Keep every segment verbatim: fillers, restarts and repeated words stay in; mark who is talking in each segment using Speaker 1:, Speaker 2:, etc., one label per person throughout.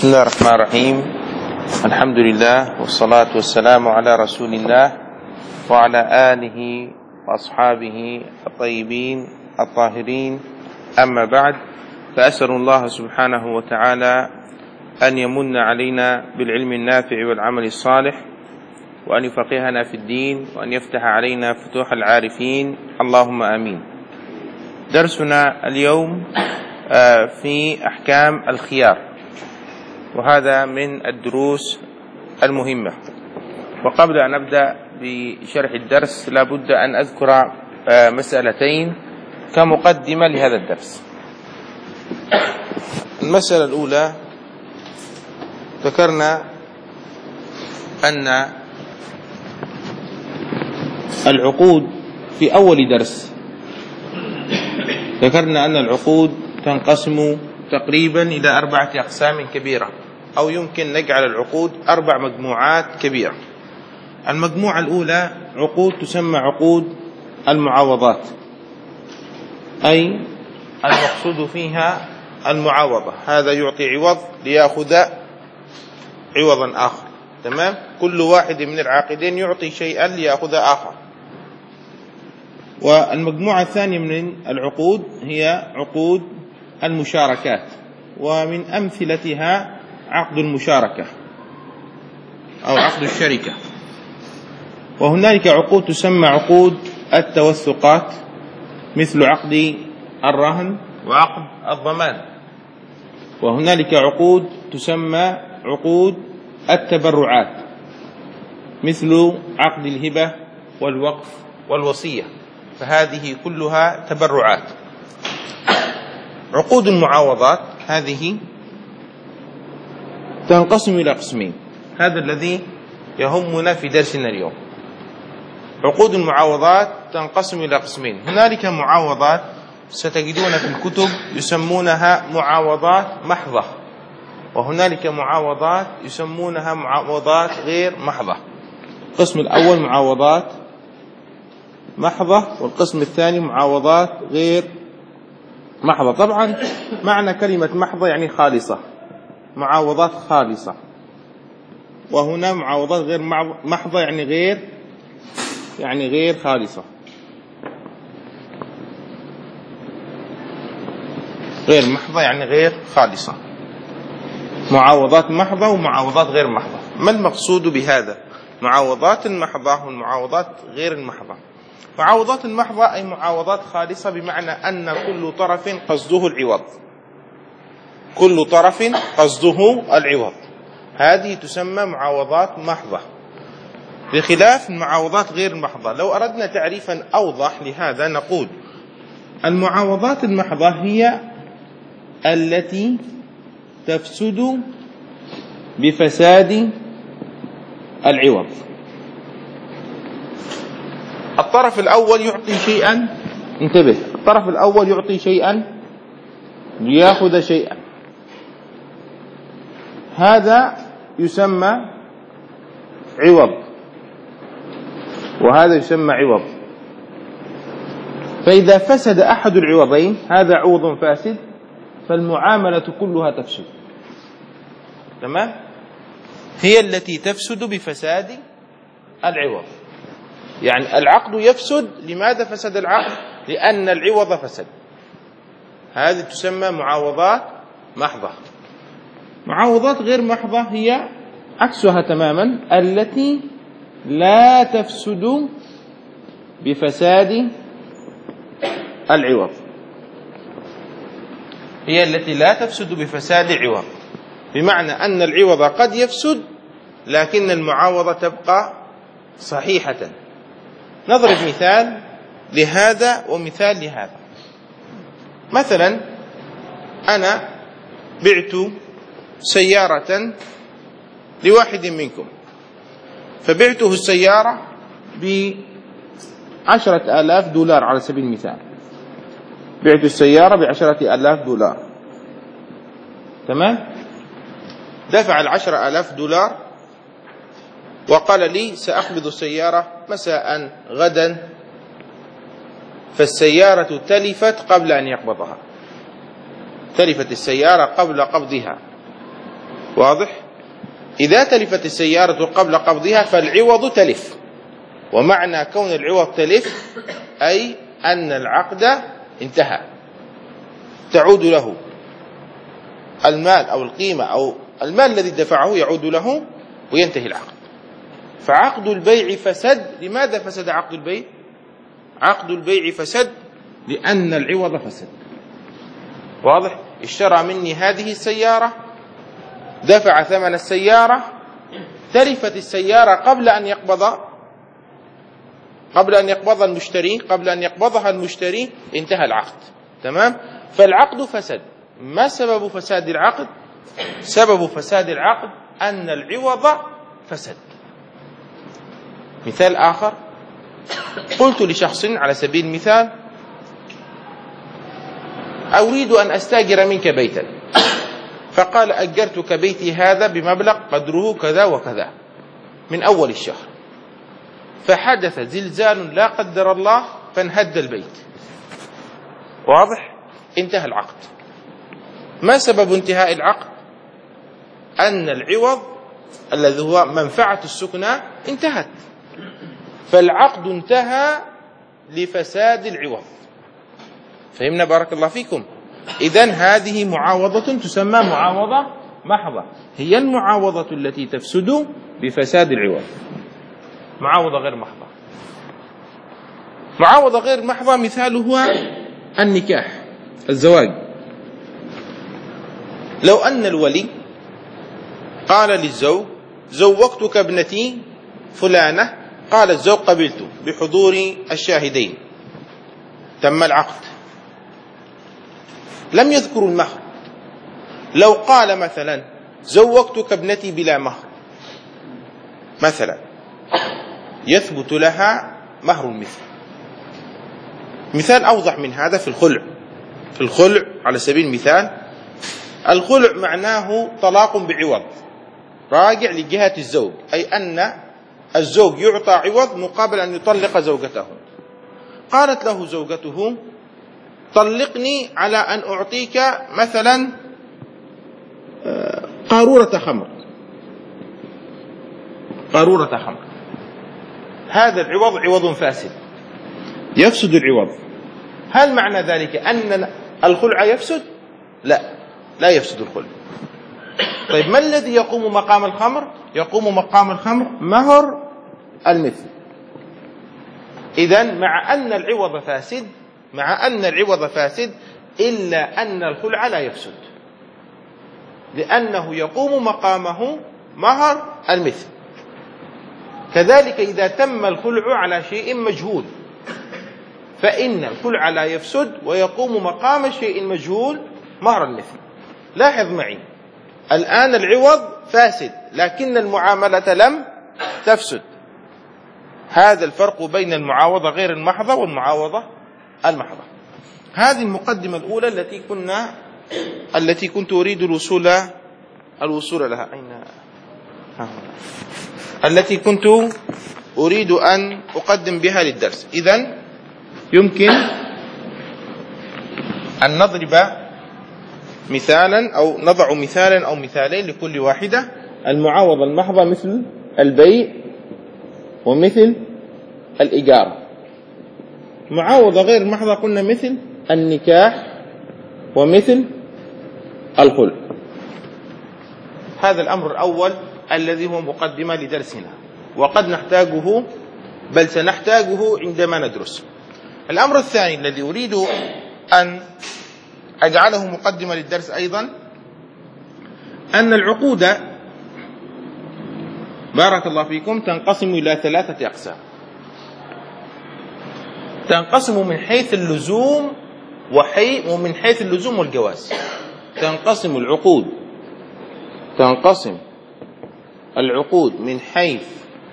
Speaker 1: بسم الله الرحمن الرحيم. الحمد لله والصلاة والسلام على رسول الله وعلى آله وأصحابه الطيبين الطاهرين، أما بعد، فأسأل الله سبحانه وتعالى أن يمن علينا بالعلم النافع والعمل الصالح، وأن يفقهنا في الدين، وأن يفتح علينا فتوح العارفين، اللهم آمين. درسنا اليوم في أحكام الخيار، وهذا من الدروس المهمة. وقبل أن أبدأ بشرح الدرس لابد أن أذكر مسألتين كمقدمة لهذا الدرس. المسألة الأولى، ذكرنا أن العقود في أول درس ذكرنا أن العقود تنقسم تقريبا إلى أربعة أقسام كبيرة، أو يمكن نجعل العقود أربع مجموعات كبيرة. المجموعة الأولى عقود تسمى عقود المعاوضات، أي المقصود فيها المعاوضة، هذا يعطي عوض ليأخذ عوضا آخر، تمام؟ كل واحد من العاقدين يعطي شيئا ليأخذ آخر. والمجموعة الثانية من العقود هي عقود المشاركات، ومن أمثلتها عقد المشاركة أو عقد الشركة. وهنالك عقود تسمى عقود التوثقات، مثل عقد الرهن وعقد الضمان. وهنالك عقود تسمى عقود التبرعات، مثل عقد الهبة والوقف والوصية، فهذه كلها تبرعات. عقود المعاوضات هذه تنقسم إلى قسمين، هذا الذي يهمنا في درسنا اليوم. عقود المعاوضات تنقسم إلى قسمين، هنالك معاوضات ستجدون في الكتب يسمونها معاوضات محضة، وهنالك معاوضات يسمونها معاوضات غير محضة. القسم الأول معاوضات محضة، والقسم الثاني معاوضات غير محضة. طبعا معنى كلمة محضة يعني خالصة، معاوضات خالصة، وهنا معاوضات غير محضة يعني غير يعني غير خالصة، غير محضة يعني غير خالصة. معاوضات محضة ومعاوضات غير محضة. ما المقصود بهذا؟ معاوضات المحضة والمعاوضات غير المحضة. معاوضات المحضة أي معاوضات خالصة، بمعنى أن كل طرف قصده العوض، كل طرف قصده العوض، هذه تسمى معاوضات محضة، بخلاف المعاوضات غير المحضة. لو أردنا تعريفا أوضح لهذا نقول المعاوضات المحضة هي التي تفسد بفساد العوض. الطرف الأول يعطي شيئا، انتبه، الطرف الأول يعطي شيئا ليأخذ شيئا، هذا يسمى عوض، وهذا يسمى عوض. فإذا فسد أحد العوضين، هذا عوض فاسد، فالمعاملة كلها تفسد، تمام؟ هي التي تفسد بفساد العوض. يعني العقد يفسد. لماذا فسد العقد؟ لأن العوض فسد. هذه تسمى معاوضات محضة. معاوضات غير محضة هي عكسها تماما، التي لا تفسد بفساد العوض، هي التي لا تفسد بفساد العوض، بمعنى أن العوض قد يفسد لكن المعاوضة تبقى صحيحة. نضرب مثال لهذا ومثال لهذا. مثلا أنا بعت سيارة لواحد منكم، فبعته السيارة بعشرة آلاف دولار على سبيل المثال، بعت السيارة بعشرة آلاف دولار، تمام؟ دفع العشرة آلاف دولار وقال لي سأقبض السيارة مساء غدا، فالسيارة تلفت قبل أن يقبضها، تلفت السيارة قبل قبضها. واضح؟ إذا تلفت السيارة قبل قبضها فالعوض تلف، ومعنى كون العوض تلف أي أن العقد انتهى، تعود له المال أو القيمة أو المال الذي دفعه يعود له وينتهي العقد. فعقد البيع فسد. لماذا فسد عقد البيع؟ عقد البيع فسد لأن العوض فسد. واضح؟ اشترى مني هذه السيارة، دفع ثمن السيارة، تلفت السيارة قبل أن يقبض قبل أن يقبض المشتري قبل أن يقبضها المشتري انتهى العقد. تمام؟ فالعقد فسد. ما سبب فساد العقد؟ سبب فساد العقد أن العوض فسد. مثال آخر، قلت لشخص على سبيل المثال: أريد أن أستأجر منك بيتا، فقال: أجرتك بيتي هذا بمبلغ قدره كذا وكذا من أول الشهر، فحدث زلزال لا قدر الله فانهد البيت. واضح؟ انتهى العقد. ما سبب انتهاء العقد؟ أن العوض الذي هو منفعة السكنى انتهت، فالعقد انتهى لفساد العوض. فهمنا بارك الله فيكم؟ إذن هذه معاوضة تسمى معاوضة محضة، هي المعاوضة التي تفسد بفساد العوض. معاوضة غير محضة. معاوضة غير محضة مثاله النكاح، الزواج. لو أن الولي قال للزوج: زوجتك ابنتي فلانة، قال الزوج: قبلت، بحضور الشاهدين، تم العقد، لم يذكروا المهر. لو قال مثلا: زوجتك ابنتي بلا مهر مثلا، يثبت لها مهر المثل. مثال أوضح من هذا في الخلع. في الخلع على سبيل المثال، الخلع معناه طلاق بعوض راجع لجهة الزوج، أي أن الزوج يعطى عوض مقابل أن يطلق زوجته. قالت له زوجته: طلقني على أن أعطيك مثلا قارورة خمر قارورة خمر هذا العوض عوض فاسد، يفسد العوض. هل معنى ذلك أن الخلع يفسد؟ لا، لا يفسد الخلع. طيب ما الذي يقوم مقام الخمر؟ يقوم مقام الخمر مهر المثل. إذن مع أن العوض فاسد مع أن العوض فاسد إلا أن الخلع لا يفسد، لأنه يقوم مقامه مهر المثل. كذلك إذا تم الخلع على شيء مجهول فإن الخلع لا يفسد ويقوم مقام الشيء المجهول مهر المثل. لاحظ معي، الآن العوض فاسد لكن المعاملة لم تفسد. هذا الفرق بين المعاوضة غير المحضة والمعاوضة المحضة. هذه المقدمة الأولى التي كنا التي كنت أريد الوصول الوصول لها أين ها التي كنت أريد أن أقدم بها للدرس. إذن يمكن أن نضرب مثالا أو نضع مثالا أو مثالين لكل واحدة. المعاوضة المحضة مثل البيع ومثل الإيجار. معاوضة غير المحضة قلنا مثل النكاح ومثل الخلع. هذا الأمر الأول الذي هو مقدمة لدرسنا، وقد نحتاجه بل سنحتاجه عندما ندرس. الأمر الثاني الذي أريد أن أجعله مقدمة للدرس أيضا، أن العقود بارك الله فيكم تنقسم إلى ثلاثة أقسام. تنقسم من حيث اللزوم وحي ومن حيث اللزوم والجواز. تنقسم العقود تنقسم العقود من حيث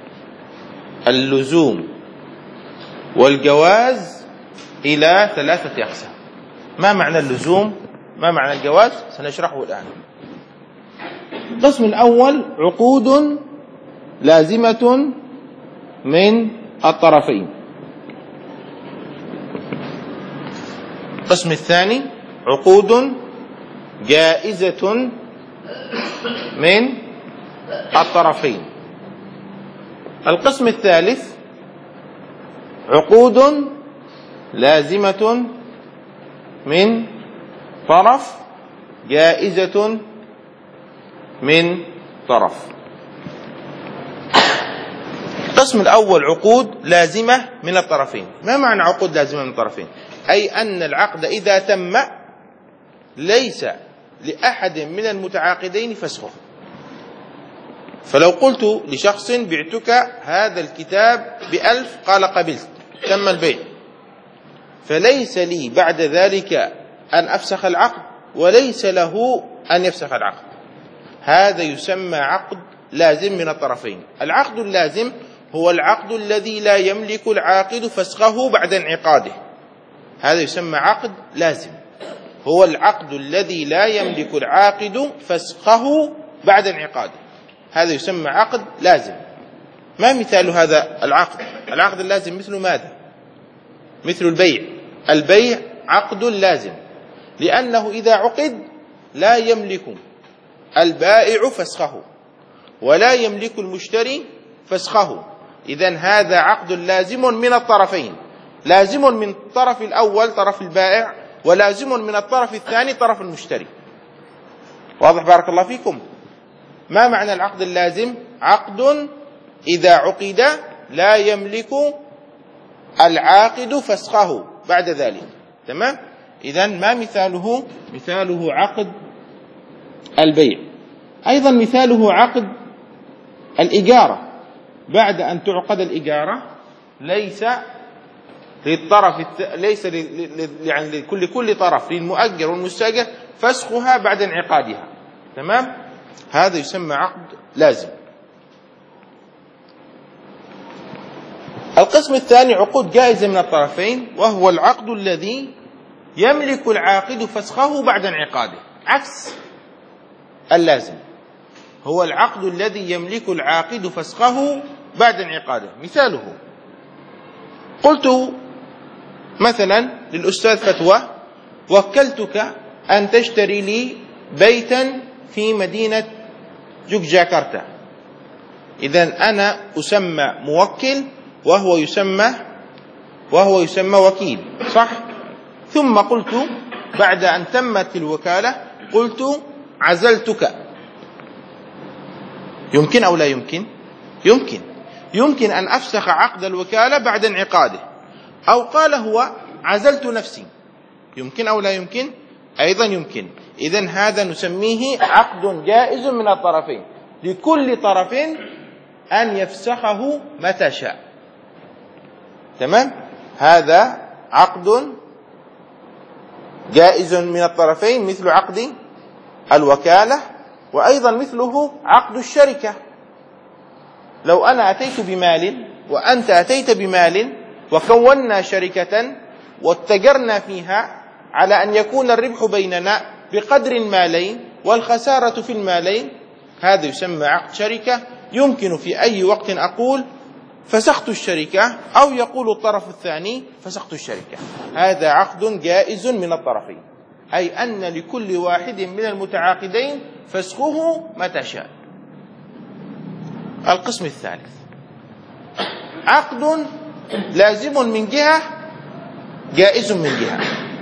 Speaker 1: اللزوم والجواز إلى ثلاثة أقسام. ما معنى اللزوم؟ ما معنى الجواز؟ سنشرحه الآن. القسم الأول عقود لازمة من الطرفين. القسم الثاني عقود جائزة من الطرفين. القسم الثالث عقود لازمة من طرف جائزة من طرف. القسم الأول عقود لازمة من الطرفين. ما معنى عقود لازمة من الطرفين؟ أي أن العقد إذا تم ليس لأحد من المتعاقدين فسخه. فلو قلت لشخص بعتك هذا الكتاب بألف قال قبلت، تم البيع، فليس لي بعد ذلك أن أفسخ العقد وليس له أن يفسخ العقد. هذا يسمى عقد لازم من الطرفين. العقد اللازم هو العقد الذي لا يملك العاقد فسخه بعد انعقاده. هذا يسمى عقد لازم، هو العقد الذي لا يملك العاقد فسخه بعد انعقاده. هذا يسمى عقد لازم. ما مثال هذا العقد؟ العقد اللازم مثل ماذا؟ مثل البيع. البيع عقد لازم، لأنه إذا عقد لا يملك البائع فسخه ولا يملك المشتري فسخه. إذن هذا عقد لازم من الطرفين، لازم من الطرف الأول طرف البائع، ولازم من الطرف الثاني طرف المشتري. واضح بارك الله فيكم؟ ما معنى العقد اللازم؟ عقد إذا عقد لا يملك العاقد فسخه بعد ذلك. تمام؟ إذن ما مثاله؟ مثاله عقد البيع. أيضا مثاله عقد الإجارة. بعد أن تعقد الإجارة ليس للطرف ليس يعني لكل كل طرف للمؤجر والمستأجر فسخها بعد انعقادها. تمام؟ هذا يسمى عقد لازم. القسم الثاني عقود جائزة من الطرفين، وهو العقد الذي يملك العاقد فسخه بعد انعقاده، عكس اللازم. هو العقد الذي يملك العاقد فسخه بعد انعقاده. مثاله قلت مثلا للأستاذ فتوى وكلتك أن تشتري لي بيتا في مدينة جوجاكرتا. إذن أنا أسمى موكل وهو يسمى وهو يسمى وكيل، صح؟ ثم قلت بعد أن تمت الوكالة قلت عزلتك. يمكن أو لا يمكن؟ يمكن. يمكن أن أفسخ عقد الوكالة بعد انعقاده. أو قال هو عزلت نفسي. يمكن أو لا يمكن؟ أيضا يمكن. إذن هذا نسميه عقد جائز من الطرفين، لكل طرف أن يفسخه متى شاء. تمام؟ هذا عقد جائز من الطرفين مثل عقد الوكالة، وأيضا مثله عقد الشركة. لو أنا أتيت بمال وأنت أتيت بمال وكونا شركة واتجرنا فيها على أن يكون الربح بيننا بقدر المالين والخسارة في المالين، هذا يسمى عقد شركة. يمكن في أي وقت أقول فسخت الشركة، أو يقول الطرف الثاني فسخت الشركة. هذا عقد جائز من الطرفين، أي أن لكل واحد من المتعاقدين فسخه متى شاء. القسم الثالث عقد لازم من جهة جائز من جهة.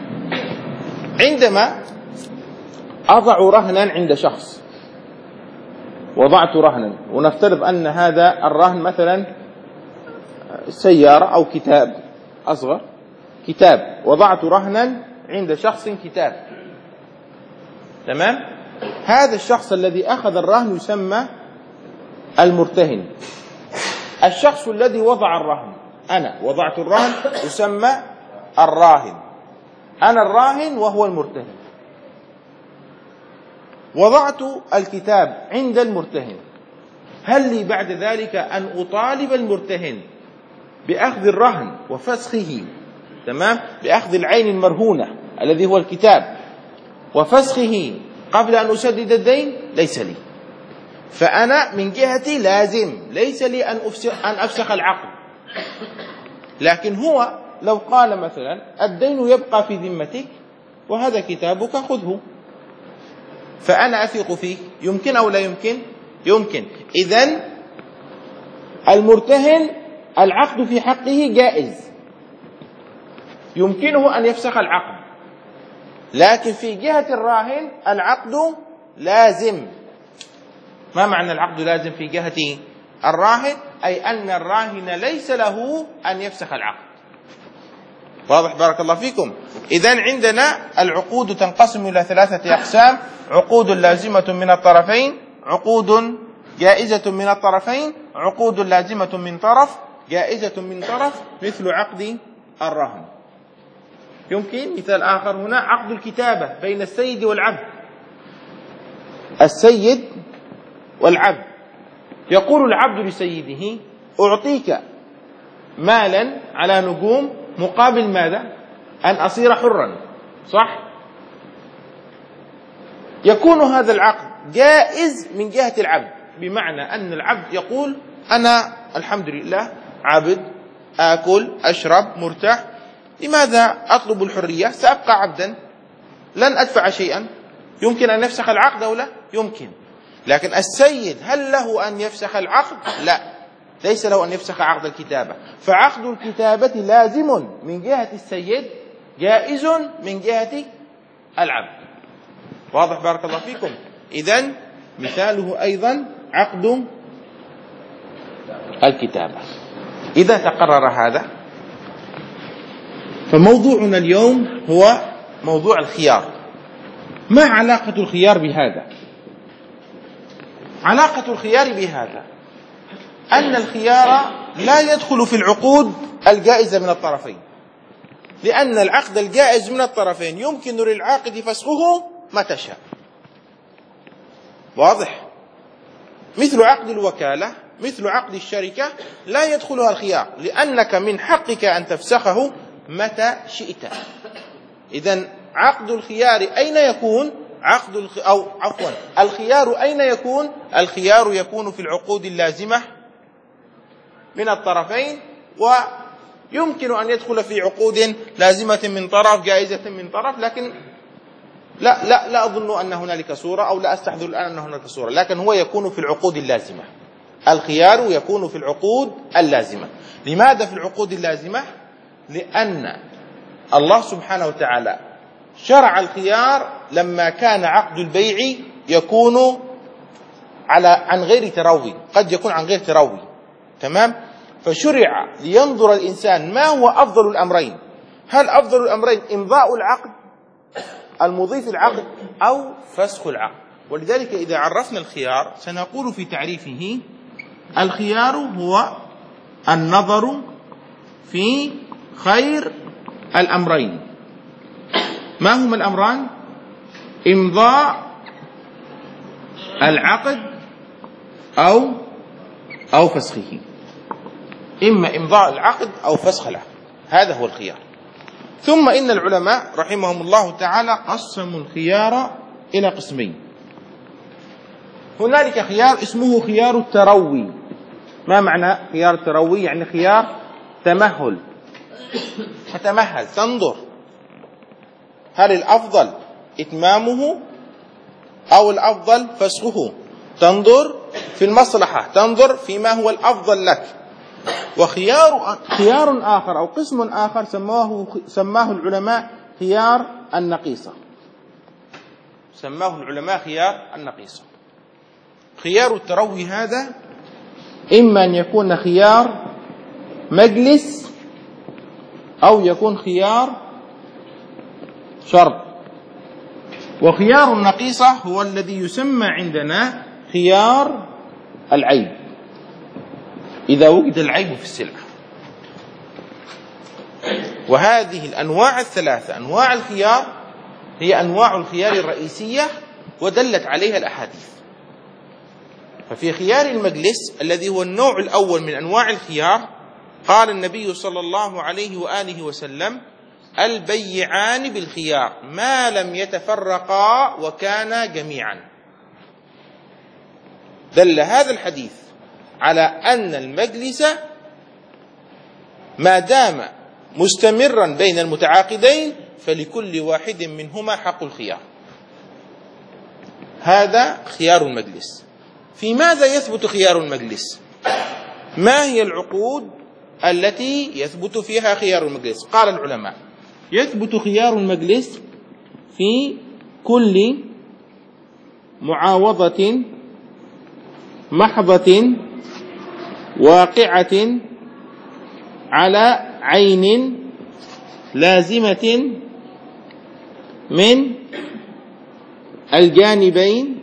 Speaker 1: عندما أضع رهنا عند شخص، وضعت رهنا، ونفترض أن هذا الرهن مثلا سيارة أو كتاب أصغر، كتاب، وضعت رهنا عند شخص كتاب. تمام؟ هذا الشخص الذي أخذ الرهن يسمى المرتهن. الشخص الذي وضع الرهن، أنا وضعت الرهن، يسمى الراهن. أنا الراهن وهو المرتهن. وضعت الكتاب عند المرتهن. هل لي بعد ذلك أن أطالب المرتهن بأخذ الرهن وفسخه؟ تمام؟ بأخذ العين المرهونة الذي هو الكتاب وفسخه قبل أن أسدد الدين؟ ليس لي. فأنا من جهتي لازم، ليس لي أن أفسخ, أن أفسخ العقد. لكن هو لو قال مثلا الدين يبقى في ذمتك وهذا كتابك خذه، فأنا أثق فيه، يمكن أو لا يمكن؟ يمكن. إذن المرتهن العقد في حقه جائز، يمكنه أن يفسخ العقد، لكن في جهة الراهن العقد لازم. ما معنى العقد لازم في جهة الراهن؟ أي أن الراهن ليس له أن يفسخ العقد. واضح؟ بارك الله فيكم. إذن عندنا العقود تنقسم إلى ثلاثة أقسام: عقود لازمة من الطرفين، عقود جائزة من الطرفين، عقود لازمة من طرف، جائزة من طرف، مثل عقد الرهن. يمكن مثال آخر هنا: عقد الكتابة بين السيد والعبد. السيد والعبد، يقول العبد لسيده: أعطيك مالا على نجوم مقابل ماذا؟ أن أصير حرا. صح؟ يكون هذا العقد جائز من جهة العبد، بمعنى أن العبد يقول: أنا الحمد لله عبد، آكل أشرب مرتاح، لماذا أطلب الحرية؟ سأبقى عبدا، لن أدفع شيئا. يمكن أن يفسخ العقد أو لا؟ يمكن. لكن السيد هل له أن يفسخ العقد؟ لا، ليس له أن يفسخ عقد الكتابة. فعقد الكتابة لازم من جهة السيد، جائز من جهة العبد. واضح؟ بارك الله فيكم. إذن مثاله أيضا عقد الكتابة. إذا تقرر هذا، فموضوعنا اليوم هو موضوع الخيار. ما علاقة الخيار بهذا؟ علاقة الخيار بهذا أن الخيار لا يدخل في العقود الجائزة من الطرفين، لأن العقد الجائز من الطرفين يمكن للعاقد فسخه متى شاء. واضح؟ مثل عقد الوكالة، مثل عقد الشركة لا يدخلها الخيار، لأنك من حقك أن تفسخه متى شئت. إذن عقد الخيار أين يكون؟ عقد الخ... أو عفوا الخيار أين يكون؟ الخيار يكون في العقود اللازمة من الطرفين، ويمكن أن يدخل في عقود لازمة من طرف، جائزة من طرف، لكن لا لا لا أظن أن هنالك صورة، أو لا أستحضر الآن أن هنالك صورة، لكن هو يكون في العقود اللازمة. الخيار يكون في العقود اللازمة. لماذا في العقود اللازمة؟ لأن الله سبحانه وتعالى شرع الخيار لما كان عقد البيع يكون على عن غير تروي، قد يكون عن غير تروي، تمام؟ فشرع لينظر الإنسان ما هو أفضل الأمرين. هل أفضل الأمرين إمضاء العقد المضيف العقد أو فسخ العقد؟ ولذلك إذا عرفنا الخيار سنقول في تعريفه: الخيار هو النظر في خير الأمرين. ما هما الأمران؟ إمضاء العقد أو أو فسخه، إما إمضاء العقد أو فسخ العقد، هذا هو الخيار. ثم إن العلماء رحمهم الله تعالى قسموا الخيار إلى قسمين. هنالك خيار اسمه خيار التروي. ما معنى خيار التروي؟ يعني خيار تمهل، تتمهل، تنظر هل الأفضل إتمامه أو الأفضل فسخه، تنظر في المصلحة، تنظر فيما هو الأفضل لك. وخيار خيار آخر أو قسم آخر سماه سماه العلماء خيار النقيصة، سماه العلماء خيار النقيصة. خيار التروي هذا إما أن يكون خيار مجلس أو يكون خيار شرط. وخيار النقيصة هو الذي يسمى عندنا خيار العيب، إذا وجد العيب في السلعة. وهذه الأنواع الثلاثة أنواع الخيار هي أنواع الخيار الرئيسية ودلت عليها الأحاديث. ففي خيار المجلس الذي هو النوع الأول من أنواع الخيار قال النبي صلى الله عليه وآله وسلم: البيعان بالخيار ما لم يتفرقا وكانا جميعا. دل هذا الحديث على أن المجلس ما دام مستمرا بين المتعاقدين فلكل واحد منهما حق الخيار. هذا خيار المجلس. في ماذا يثبت خيار المجلس؟ ما هي العقود التي يثبت فيها خيار المجلس؟ قال العلماء: يثبت خيار المجلس في كل معاوضة محضة واقعة على عين لازمة من الجانبين،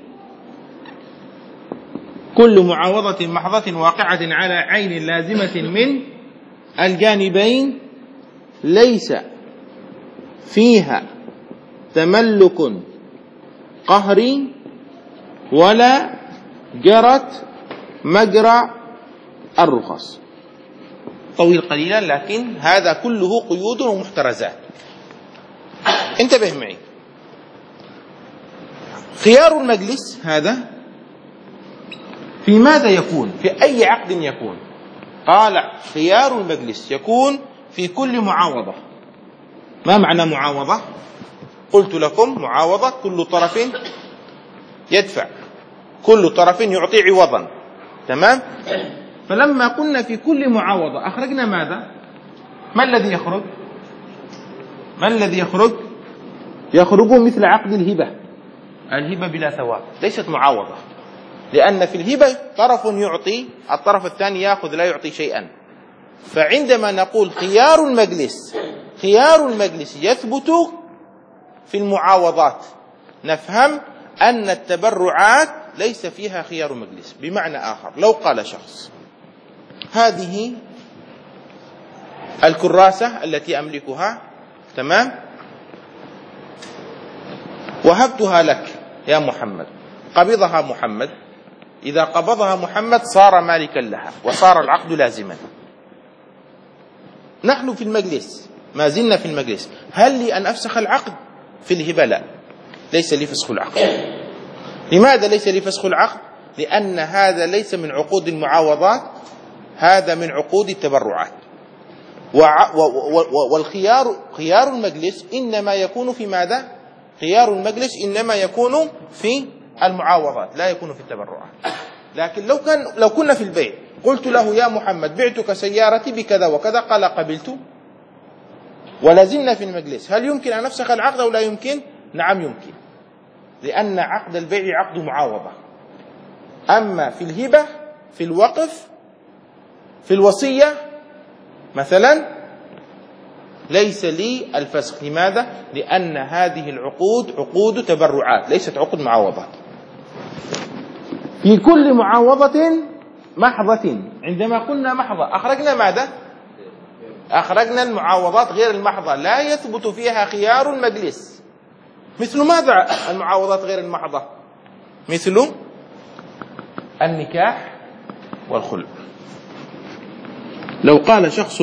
Speaker 1: كل معاوضة محضة واقعة على عين لازمة من الجانبين ليس فيها تملك قهري ولا جرت مجرى الرخص. طويل قليلا، لكن هذا كله قيود ومحترزات. انتبه معي. خيار المجلس هذا في ماذا يكون؟ في أي عقد يكون؟ قال: خيار المجلس يكون في كل معاوضة. ما معنى معاوضة؟ قلت لكم: معاوضة كل طرف يدفع، كل طرف يعطي عوضا. تمام؟ فلما قلنا في كل معاوضة أخرجنا ماذا؟ ما الذي يخرج؟ ما الذي يخرج؟ يخرج مثل عقد الهبة. الهبة بلا ثواب، ليست معاوضة، لأن في الهبة طرف يعطي، الطرف الثاني يأخذ لا يعطي شيئا. فعندما نقول خيار المجلس، خيار المجلس يثبت في المعاوضات، نفهم أن التبرعات ليس فيها خيار مجلس. بمعنى آخر، لو قال شخص: هذه الكراسة التي أملكها، تمام، وهبتها لك يا محمد. قبضها محمد، إذا قبضها محمد صار مالكا لها وصار العقد لازما. نحن في المجلس، ما زلنا في المجلس. هل لي أن أفسخ العقد؟ في الهبة لا، ليس لي فسخ العقد. لماذا ليس لي فسخ العقد؟ لأن هذا ليس من عقود المعاوضات، هذا من عقود التبرعات. والخيار، خيار المجلس إنما يكون في ماذا؟ خيار المجلس إنما يكون في المعاوضات، لا يكون في التبرعات. لكن لو كان لو كنا في البيع، قلت له: يا محمد بعتك سيارتي بكذا وكذا، قال: قبلت، ولازلنا في المجلس، هل يمكن أن نفسخ العقد أو لا يمكن؟ نعم يمكن، لأن عقد البيع عقد معاوضة. أما في الهبة، في الوقف، في الوصية مثلا، ليس لي الفسخ. لماذا؟ لأن هذه العقود عقود تبرعات، ليست عقود معاوضات. في كل معاوضة محضة، عندما قلنا محضة أخرجنا ماذا؟ أخرجنا المعاوضات غير المحضة، لا يثبت فيها خيار المجلس. مثل ماذا المعاوضات غير المحضة؟ مثل النكاح والخلع. لو قال شخص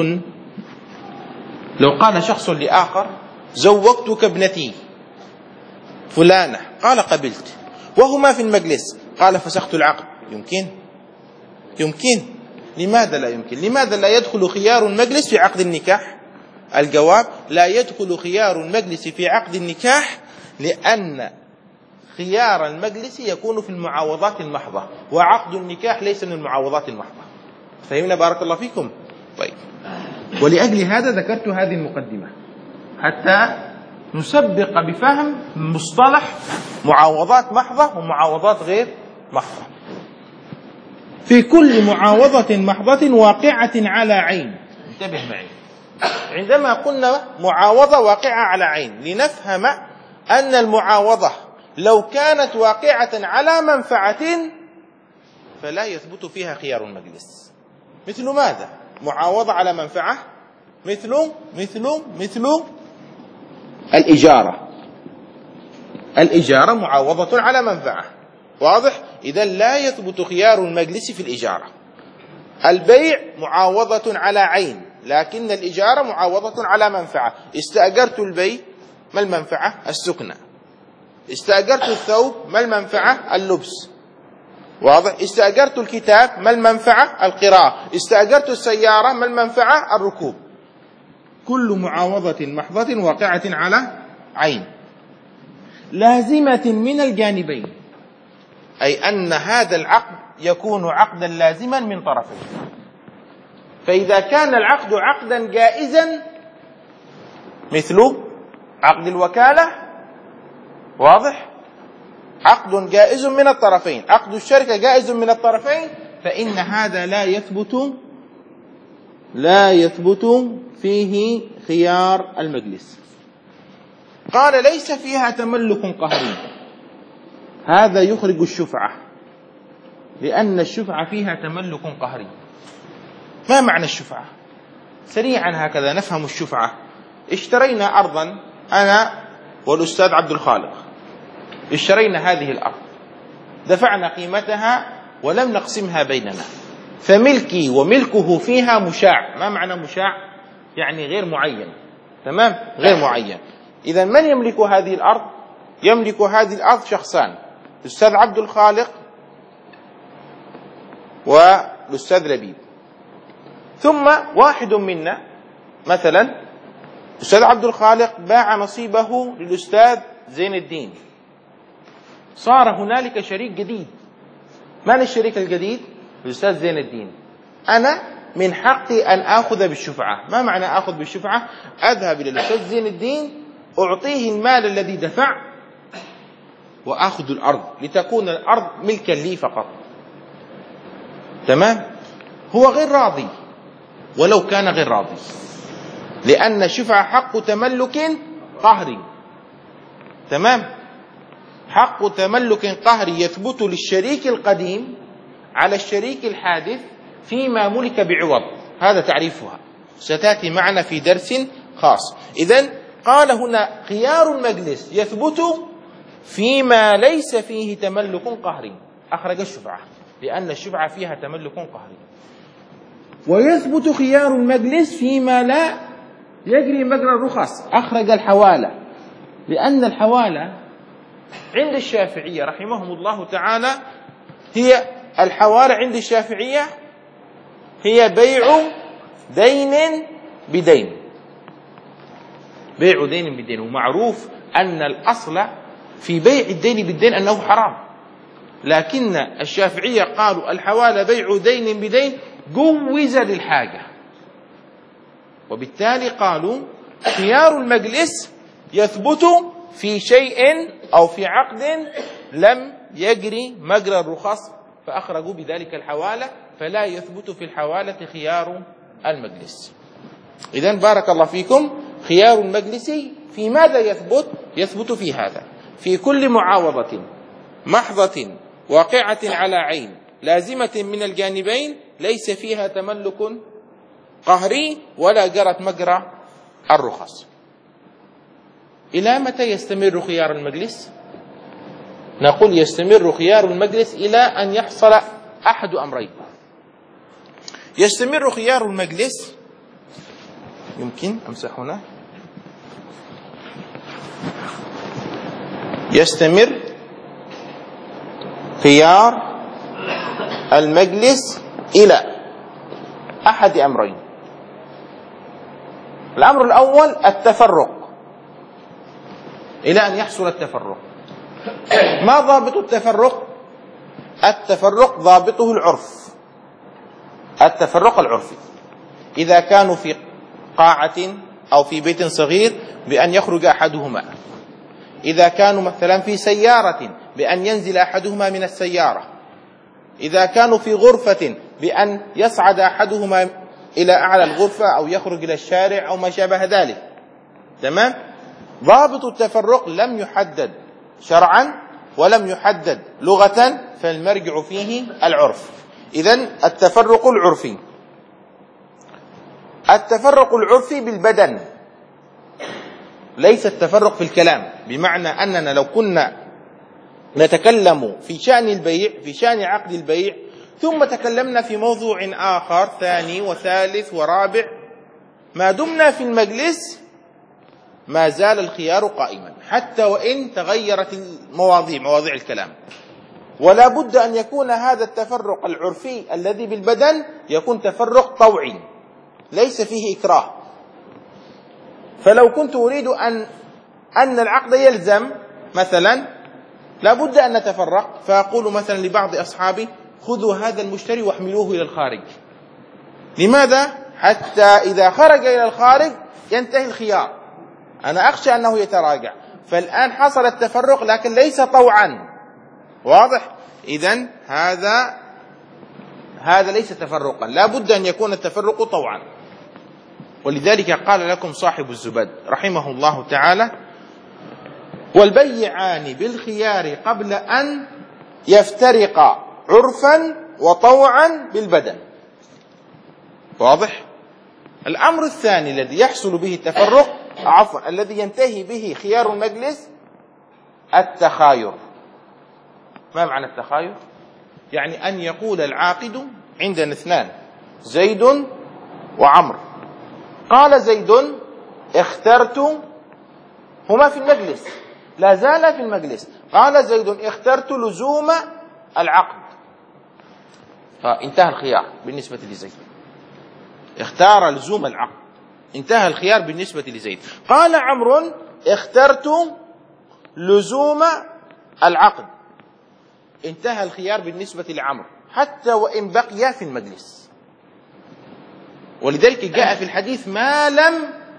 Speaker 1: لو قال شخص لآخر: زوجتك ابنتي فلانة، قال: قبلت، وهما في المجلس، قال: فسخت العقد. يمكن؟ يمكن. لماذا لا يمكن؟ لماذا لا يدخل خيار المجلس في عقد النكاح؟ الجواب: لا يدخل خيار المجلس في عقد النكاح لأن خيار المجلس يكون في المعاوضات المحضة، وعقد النكاح ليس من المعاوضات المحضة. فهمنا بارك الله فيكم؟ طيب، ولأجل هذا ذكرت هذه المقدمة حتى نسبق بفهم مصطلح معاوضات محضة ومعاوضات غير محضة. في كل معاوضة محضة واقعة على عين. انتبه معي، عندما قلنا معاوضة واقعة على عين، لنفهم أن المعاوضة لو كانت واقعة على منفعة فلا يثبت فيها خيار المجلس. مثل ماذا؟ معاوضة على منفعة، مثل مثل مثل الإجارة. الإجارة معاوضة على منفعة، واضح؟ إذا لا يثبت خيار المجلس في الإجارة. البيع معاوضة على عين، لكن الإجارة معاوضة على منفعة. استأجرت البيت، ما المنفعة؟ السكنة. استأجرت الثوب، ما المنفعة؟ اللبس، واضح؟ استأجرت الكتاب، ما المنفعة؟ القراءة. استأجرت السيارة، ما المنفعة؟ الركوب. كل معاوضة محضة واقعة على عين لازمة من الجانبين. أي أن هذا العقد يكون عقدا لازما من طرفين. فإذا كان العقد عقدا جائزا مثل عقد الوكالة، واضح، عقد جائز من الطرفين، عقد الشركة جائز من الطرفين، فإن هذا لا يثبت لا يثبت فيه خيار المجلس. قال ليس فيها تملك قهري، هذا يخرج الشفعة، لأن الشفعة فيها تملك قهري. ما معنى الشفعة؟ سريعا هكذا نفهم الشفعة. اشترينا أرضا أنا والأستاذ عبد الخالق، اشترينا هذه الأرض، دفعنا قيمتها ولم نقسمها بيننا، فملكي وملكه فيها مشاع. ما معنى مشاع؟ يعني غير معين، تمام، غير معين. إذا من يملك هذه الأرض؟ يملك هذه الأرض شخصان، الأستاذ عبد الخالق والأستاذ لبيب. ثم واحد منا، مثلا الأستاذ عبد الخالق باع نصيبه للأستاذ زين الدين، صار هنالك شريك جديد. من الشريك الجديد؟ الأستاذ زين الدين. أنا من حقي أن آخذ بالشفعة. ما معنى آخذ بالشفعة؟ أذهب إلى الأستاذ زين الدين، أعطيه المال الذي دفع، وآخذ الأرض لتكون الأرض ملكا لي فقط. تمام؟ هو غير راضي، ولو كان غير راضي، لأن الشفعة حق تملك قهري. تمام؟ حق تملك قهري يثبت للشريك القديم على الشريك الحادث فيما ملك بعوض. هذا تعريفها ستأتي معنا في درس خاص. إذن قال هنا خيار المجلس يثبت فيما ليس فيه تملك قهري، أخرج الشفعة، لأن الشفعة فيها تملك قهري. ويثبت خيار المجلس فيما لا يجري مجرى الرخص، أخرج الحوالة، لأن الحوالة عند الشافعية رحمهم الله تعالى، هي الحوالة عند الشافعية هي بيع دين بدين، بيع دين بدين. ومعروف أن الأصل في بيع الدين بالدين أنه حرام، لكن الشافعية قالوا الحوالة بيع دين بدين جوز للحاجة، وبالتالي قالوا خيار المجلس يثبت في شيء أو في عقد لم يجري مجرى الرخص، فأخرجوا بذلك الحوالة، فلا يثبت في الحوالة خيار المجلس. إذن بارك الله فيكم، خيار المجلس في ماذا يثبت؟ يثبت في هذا، في كل معاوضة محضة واقعة على عين لازمة من الجانبين ليس فيها تملك قهري ولا جرت مجرى الرخص. إلى متى يستمر خيار المجلس؟ نقول يستمر خيار المجلس إلى أن يحصل أحد أمرين. يستمر خيار المجلس، يمكن أمسح هنا، يستمر خيار المجلس إلى أحد أمرين. الأمر الأول التفرق، إلى أن يحصل التفرق. ما ضابط التفرق؟ التفرق ضابطه العرف، التفرق العرفي. إذا كانوا في قاعة أو في بيت صغير بأن يخرج أحدهما، إذا كانوا مثلا في سيارة بأن ينزل أحدهما من السيارة، إذا كانوا في غرفة بأن يصعد أحدهما إلى أعلى الغرفة أو يخرج إلى الشارع أو ما شابه ذلك. تمام؟ ضابط التفرق لم يحدد شرعا ولم يحدد لغة، فالمرجع فيه العرف. إذن التفرق العرفي، التفرق العرفي بالبدن، ليس التفرق في الكلام، بمعنى أننا لو كنا نتكلم في شأن البيع، في شأن عقد البيع، ثم تكلمنا في موضوع آخر ثاني وثالث ورابع، ما دمنا في المجلس ما زال الخيار قائما حتى وإن تغيرت المواضيع، مواضيع الكلام. ولا بد أن يكون هذا التفرق العرفي الذي بالبدن يكون تفرق طوعي ليس فيه إكراه. فلو كنت أريد أن أن العقد يلزم مثلا لا بد أن نتفرق، فأقول مثلا لبعض أصحابي خذوا هذا المشتري واحملوه إلى الخارج. لماذا؟ حتى إذا خرج إلى الخارج ينتهي الخيار، أنا أخشى أنه يتراجع. فالآن حصل التفرق لكن ليس طوعا، واضح؟ إذن هذا هذا ليس تفرقا، لا بد أن يكون التفرق طوعا. ولذلك قال لكم صاحب الزبد رحمه الله تعالى: والبيعان بالخيار قبل أن يفترقا عرفا وطوعا بالبدن. واضح؟ الأمر الثاني الذي يحصل به التفرق عفوا الذي ينتهي به خيار المجلس التخاير. ما معنى التخاير؟ يعني أن يقول العاقد: عندنا اثنان زيد وعمر، قال زيد: اخترت، هما في المجلس، لا زال في المجلس، قال زيد: اخترت لزوم العقد. فانتهى الخيار بالنسبة لزيد، اختار لزوم العقد، انتهى الخيار بالنسبة لزيد. قال عمرو: اخترت لزوم العقد، انتهى الخيار بالنسبة لعمرو حتى وإن بقي في المجلس. ولذلك جاء في الحديث: ما لم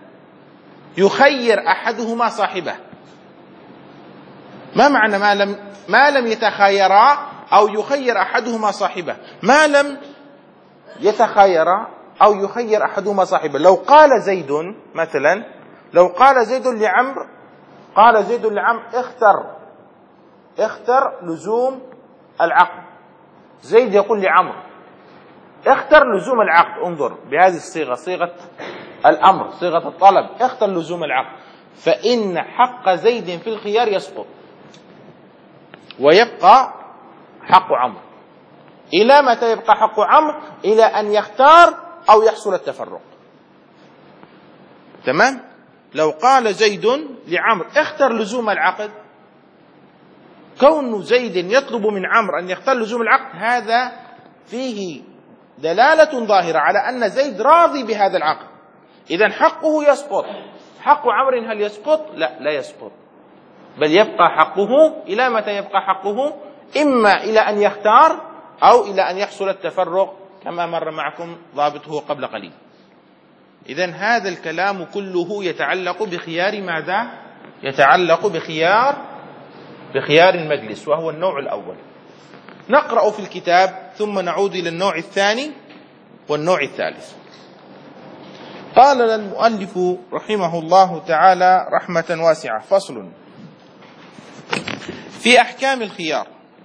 Speaker 1: يخير أحدهما صاحبه. ما معنى ما لم ما لم يتخايرا أو يخير أحدهما صاحبه؟ ما لم يتخايرا أو يخير أحدهما صاحبه، لو قال زيد مثلا، لو قال زيد لعمرو، قال زيد لعمرو: اختر اختر لزوم العقد. زيد يقول لعمرو: اختر لزوم العقد. انظر بهذه الصيغة، صيغة الأمر، صيغة الطلب، اختر لزوم العقد. فإن حق زيد في الخيار يسقط ويبقى حق عمرو. إلى متى يبقى حق عمرو؟ إلى أن يختار أو يحصل التفرق. تمام؟ لو قال زيد لعمرو: اختر لزوم العقد، كون زيد يطلب من عمرو أن يختار لزوم العقد هذا فيه دلالة ظاهرة على أن زيد راضي بهذا العقد. إذن حقه يسقط. حق عمرو هل يسقط؟ لا، لا يسقط، بل يبقى حقه. إلى متى يبقى حقه؟ إما إلى أن يختار أو إلى أن يحصل التفرق كما مر معكم ضابطه قبل قليل. إذن هذا الكلام كله يتعلق بخيار ماذا؟ يتعلق بخيار بخيار المجلس، وهو النوع الأول. نقرأ في الكتاب ثم نعود إلى النوع الثاني والنوع الثالث. قال المؤلف رحمه الله تعالى رحمة واسعة: فصل في أحكام الخيار.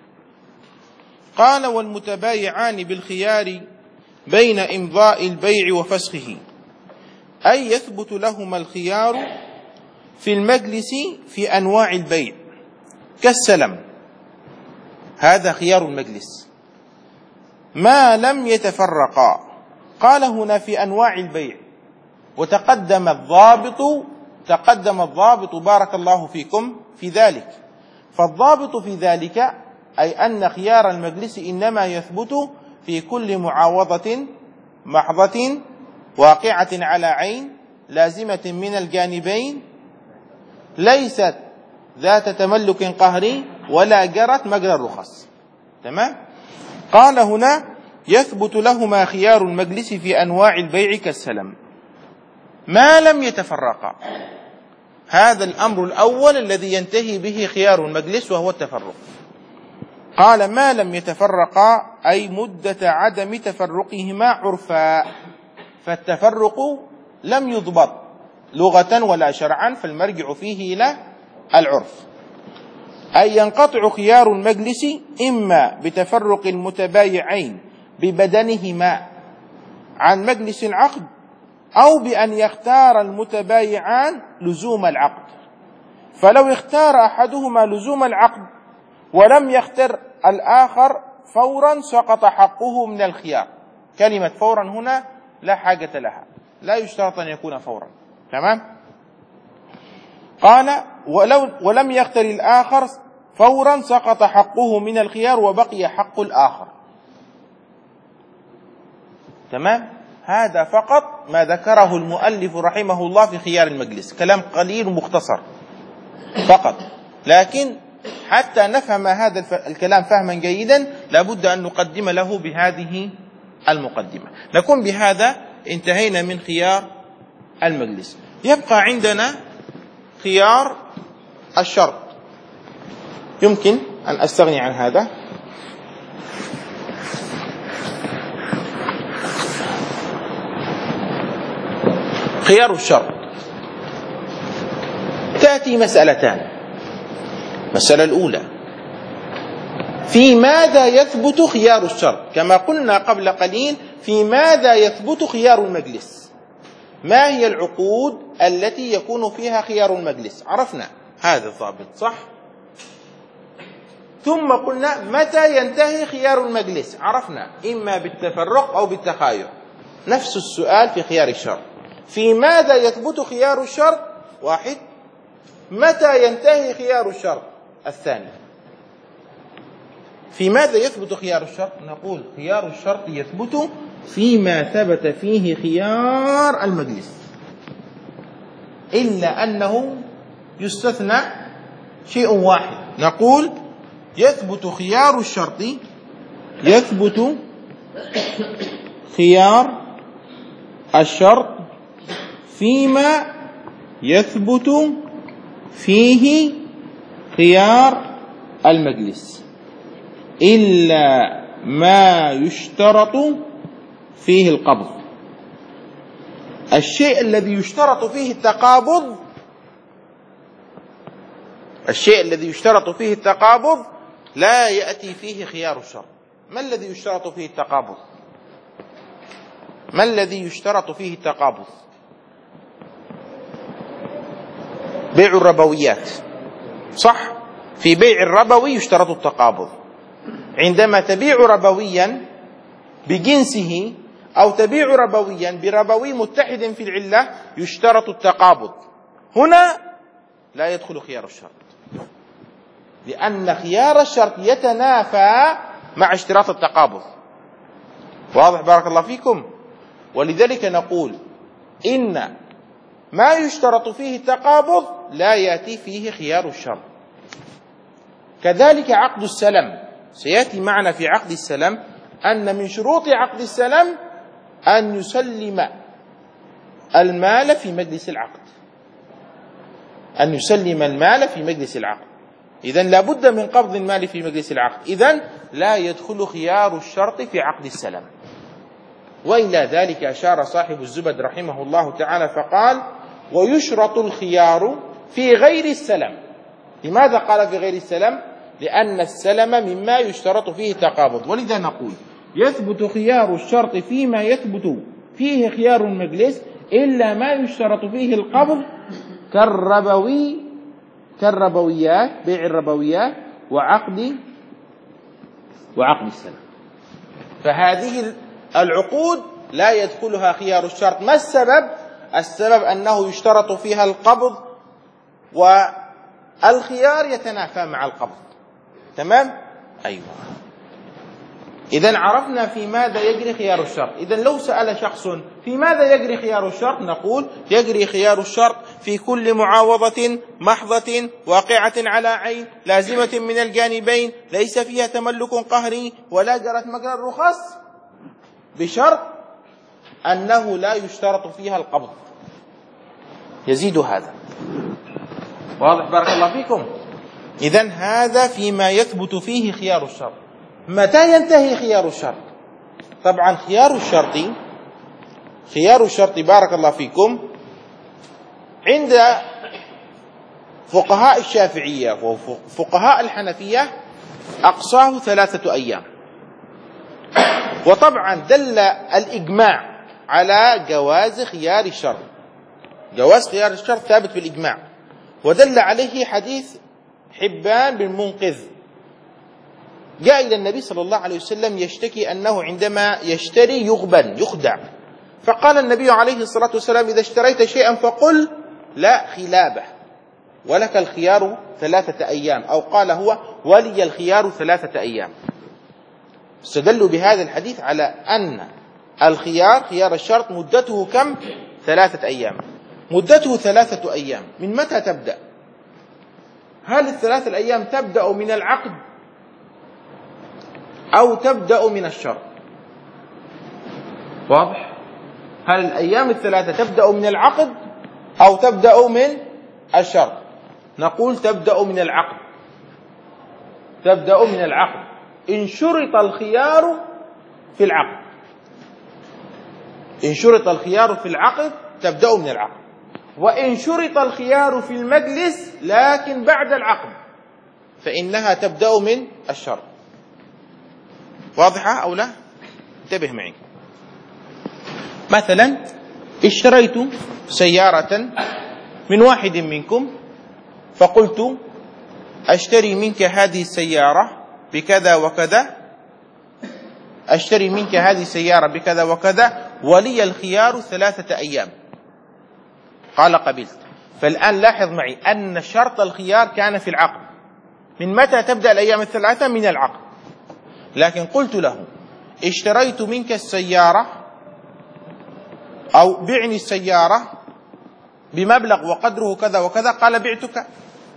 Speaker 1: قال: والمتبايعان بالخيار بين إمضاء البيع وفسخه، أي يثبت لهما الخيار في المجلس في أنواع البيع كالسلم، هذا خيار المجلس، ما لم يتفرقا. قال هنا في أنواع البيع، وتقدم الضابط تقدم الضابط بارك الله فيكم في ذلك. فالضابط في ذلك أي أن خيار المجلس إنما يثبت في كل معاوضة محضة واقعة على عين لازمة من الجانبين، ليست ذات تملك قهري ولا جرت مجرى الرخص. تمام؟ قال هنا: يثبت لهما خيار المجلس في أنواع البيع كالسلم ما لم يتفرقا. هذا الأمر الأول الذي ينتهي به خيار المجلس وهو التفرق. قال: ما لم يتفرقا أي مدة عدم تفرقهما عرفا، فالتفرق لم يضبط لغة ولا شرعا، فالمرجع فيه إلى العرف. أي ينقطع خيار المجلس إما بتفرق المتبايعين ببدنهما عن مجلس العقد، أو بأن يختار المتبايعان لزوم العقد. فلو اختار أحدهما لزوم العقد ولم يختر الآخر فورا سقط حقه من الخيار. كلمة فورا هنا لا حاجة لها، لا يشترط أن يكون فورا. تمام؟ قال: ولو ولم يختر الآخر فورا سقط حقه من الخيار وبقي حق الآخر. تمام؟ هذا فقط ما ذكره المؤلف رحمه الله في خيار المجلس، كلام قليل مختصر فقط، لكن حتى نفهم هذا الكلام فهما جيدا لابد أن نقدم له بهذه المقدمة. نكون بهذا انتهينا من خيار المجلس. يبقى عندنا خيار الشرط. يمكن أن أستغني عن هذا. خيار الشرط تأتي مسألتان. المسألة الأولى في ماذا يثبت خيار الشرط؟ كما قلنا قبل قليل في ماذا يثبت خيار المجلس؟ ما هي العقود التي يكون فيها خيار المجلس؟ عرفنا هذا الضابط صح؟ ثم قلنا متى ينتهي خيار المجلس؟ عرفنا إما بالتفرق أو بالتخاير. نفس السؤال في خيار الشرط. في ماذا يثبت خيار الشرط؟ واحد. متى ينتهي خيار الشرط؟ الثاني. في ماذا يثبت خيار الشرط؟ نقول خيار الشرط يثبت فيما ثبت فيه خيار المجلس، إلا أنه يستثنى شيء واحد. نقول يثبت خيار الشرط يثبت خيار الشرط فيما يثبت فيه خيار المجلس، إلا ما يشترط فيه القبض. الشيء الذي يشترط فيه التقابض الشيء الذي يشترط فيه التقابض لا يأتي فيه خيار الشرط. ما الذي يشترط فيه التقابض؟ ما الذي يشترط فيه التقابض؟ بيع الربويات صح؟ في بيع الربوي يشترط التقابض. عندما تبيع ربويا بجنسه أو تبيع ربويا بربوي متحد في العلة يشترط التقابض. هنا لا يدخل خيار الشرط، لأن خيار الشرط يتنافى مع اشتراط التقابض. واضح بارك الله فيكم؟ ولذلك نقول إن ما يشترط فيه التقابض لا يأتي فيه خيار الشرط. كذلك عقد السلم، سيأتي معنا في عقد السلم أن من شروط عقد السلم أن يسلم المال في مجلس العقد أن يسلم المال في مجلس العقد. إذن لا بد من قبض المال في مجلس العقد. إذن لا يدخل خيار الشرط في عقد السلم. وإلى ذلك أشار صاحب الزبد رحمه الله تعالى فقال: ويشرط الخيار في غير السلم. لماذا قال في غير السلم؟ لأن السلم مما يشترط فيه التقابض. ولذا نقول يثبت خيار الشرط فيما يثبت فيه خيار المجلس إلا ما يشترط فيه القبض كالربوي كالربويات بيع الربويات وعقد وعقد السلم. فهذه العقود لا يدخلها خيار الشرط. ما السبب؟ السبب أنه يشترط فيها القبض والخيار يتنافى مع القبض. تمام؟ أيوة. إذن عرفنا في ماذا يجري خيار الشرط. إذن لو سأل شخص في ماذا يجري خيار الشرط نقول يجري خيار الشرط في كل معاوضة محضة واقعة على عين لازمة من الجانبين ليس فيها تملك قهري ولا جرت مجرى الرخص، بشرط أنه لا يشترط فيها القبض. يزيد هذا. واضح بارك الله فيكم؟ إذن هذا فيما يثبت فيه خيار الشرط. متى ينتهي خيار الشرط؟ طبعا خيار الشرط خيار الشرط بارك الله فيكم عند فقهاء الشافعية وفقهاء الحنفية أقصاه ثلاثة أيام. وطبعا دل الإجماع على جواز خيار الشرط. جواز خيار الشرط ثابت بالإجماع، ودل عليه حديث حبان بن منقذ جاء إلى النبي صلى الله عليه وسلم يشتكي أنه عندما يشتري يغبن يخدع، فقال النبي عليه الصلاة والسلام: إذا اشتريت شيئا فقل لا خلابه ولك الخيار ثلاثة أيام، أو قال هو ولي الخيار ثلاثة أيام. استدلوا بهذا الحديث على أن الخيار خيار الشرط مدته كم؟ ثلاثة أيام. مدته ثلاثة أيام من متى تبدأ؟ هل الثلاث الأيام تبدأ من العقد أو تبدأ من الشرط؟ واضح؟ هل الأيام الثلاثة تبدأ من العقد أو تبدأ من الشرط؟ نقول تبدأ من العقد، تبدأ من العقد إن شرط الخيار في العقد، إن شرط الخيار في العقد تبدأ من العقد، وإن شرط الخيار في المجلس لكن بعد العقد فإنها تبدأ من الشرط. واضحة أو لا؟ انتبه معي. مثلا اشتريت سيارة من واحد منكم فقلت أشتري منك هذه السيارة بكذا وكذا، أشتري منك هذه السيارة بكذا وكذا ولي الخيار ثلاثة أيام. قال قبلت. فالآن لاحظ معي أن شرط الخيار كان في العقد. من متى تبدأ الأيام الثلاثة؟ من العقد. لكن قلت له اشتريت منك السيارة أو بعني السيارة بمبلغ وقدره كذا وكذا. قال بعتك.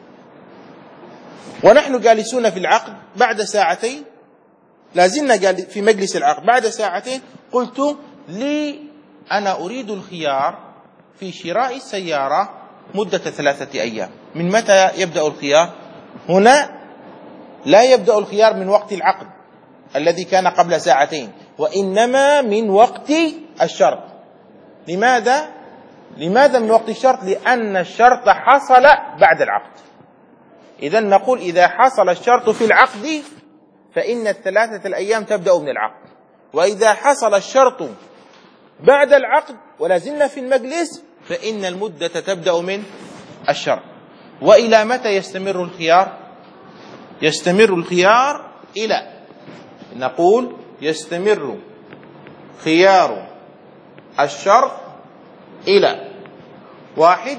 Speaker 1: ونحن جالسون في العقد بعد ساعتين، لازلنا في مجلس العقد بعد ساعتين قلت لي أنا أريد الخيار في شراء السيارة مدة ثلاثة أيام. من متى يبدأ الخيار؟ هنا لا يبدأ الخيار من وقت العقد الذي كان قبل ساعتين، وإنما من وقت الشرط. لماذا؟ لماذا من وقت الشرط؟ لأن الشرط حصل بعد العقد. إذن نقول إذا حصل الشرط في العقد فإن الثلاثة الأيام تبدأ من العقد، وإذا حصل الشرط بعد العقد ولا زلنا في المجلس فإن المدة تبدأ من الشرط. وإلى متى يستمر الخيار؟ يستمر الخيار إلى، نقول يستمر خيار الشرط إلى واحد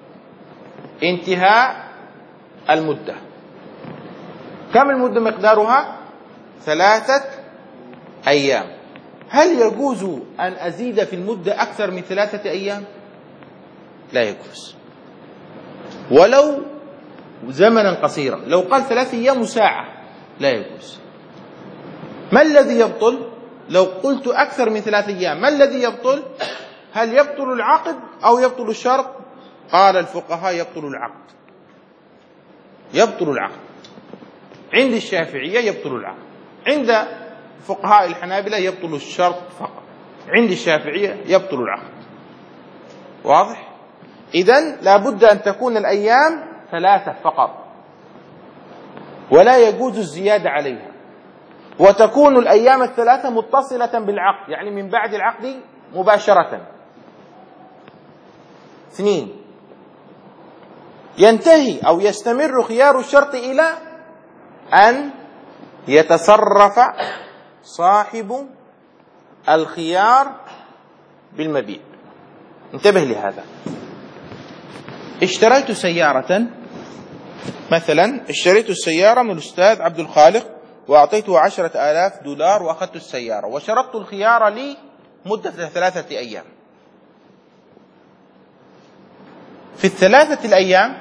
Speaker 1: انتهاء المدة. كم المدة مقدارها؟ ثلاثة أيام. هل يجوز أن أزيد في المدة أكثر من ثلاثة أيام؟ لا يجوز، ولو زمنا قصيرا. لو قال ثلاثة أيام وساعة لا يجوز. ما الذي يبطل؟ لو قلت أكثر من ثلاثة أيام ما الذي يبطل؟ هل يبطل العقد أو يبطل الشرط؟ قال الفقهاء يبطل العقد. يبطل العقد. عند الشافعية يبطل العقد، عند فقهاء الحنابلة يبطل الشرط فقط، عند الشافعية يبطل العقد. واضح؟ إذن لابد أن تكون الأيام ثلاثة فقط ولا يجوز الزيادة عليها، وتكون الأيام الثلاثة متصلة بالعقد، يعني من بعد العقد مباشرة. اثنين، ينتهي أو يستمر خيار الشرط إلى أن يتصرف صاحب الخيار بالمبيع. انتبه لهذا. اشتريت سيارة، مثلا اشتريت السيارة من الأستاذ عبد الخالق وأعطيته عشرة آلاف دولار وأخذت السيارة وشرطت الخيار لي مدة ثلاثة أيام. في الثلاثة الأيام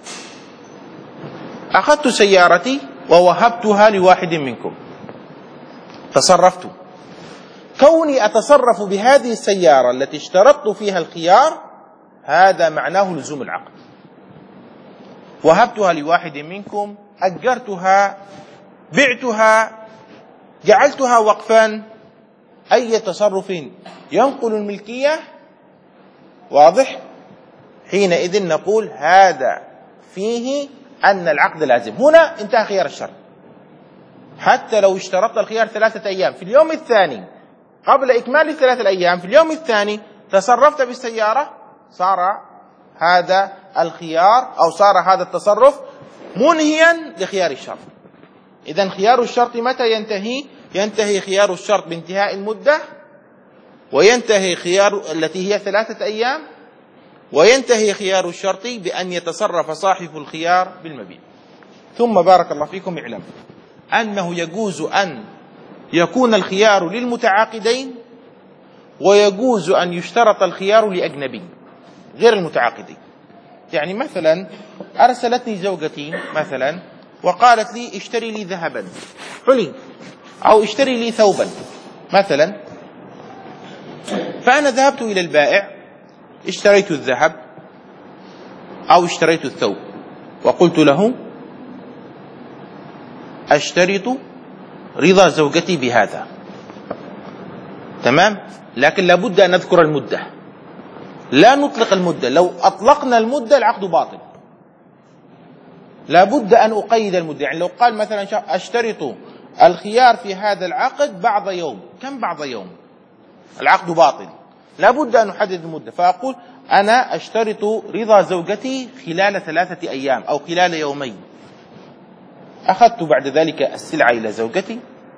Speaker 1: أخذت سيارتي ووهبتها لواحد منكم، تصرفت. كوني أتصرف بهذه السيارة التي اشترطت فيها الخيار هذا معناه لزوم العقد. وهبتها لواحد منكم، أجرتها، بعتها، جعلتها وقفا، أي تصرف ينقل الملكية. واضح؟ حينئذ نقول هذا فيه أن العقد لازم. هنا انتهى خيار الشرط. حتى لو اشترطت الخيار ثلاثة أيام، في اليوم الثاني قبل إكمال الثلاثة الأيام في اليوم الثاني تصرفت بالسيارة، صار هذا الخيار أو صار هذا التصرف منهيا لخيار الشرط. إذن خيار الشرط متى ينتهي؟ ينتهي خيار الشرط بانتهاء المدة، وينتهي خيار التي هي ثلاثة أيام، وينتهي خيار الشرط بأن يتصرف صاحب الخيار بالمبيع. ثم بارك الله فيكم اعلم أنه يجوز أن يكون الخيار للمتعاقدين، ويجوز أن يشترط الخيار لأجنبي غير المتعاقدين. يعني مثلا أرسلتني زوجتي مثلا وقالت لي اشتري لي ذهبا حلي أو اشتري لي ثوبا مثلا، فأنا ذهبت إلى البائع اشتريت الذهب أو اشتريت الثوب وقلت له أشترط رضا زوجتي بهذا، تمام، لكن لابد أن نذكر المدة، لا نطلق المدة. لو أطلقنا المدة العقد باطل، لابد أن أقيد المدة. يعني لو قال مثلا أشترط الخيار في هذا العقد بعض يوم، كم بعض يوم؟ العقد باطل. لابد أن نحدد المدة، فأقول أنا أشترط رضا زوجتي خلال ثلاثة أيام أو خلال يومين. أخذت بعد ذلك السلعة إلى زوجتي،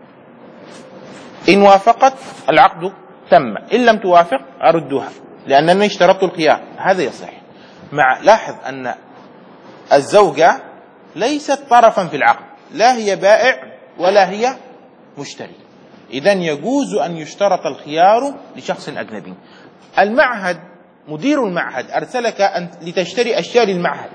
Speaker 1: إن وافقت العقد تم، إن لم توافق أردها لأنني اشترطت الخيار. هذا يصح. مع لاحظ أن الزوجة ليست طرفا في العقد، لا هي بائع ولا هي مشتري، إذن يجوز أن يشترط الخيار لشخص أجنبي. المعهد، مدير المعهد أرسلك أن لتشتري أشياء للمعهد،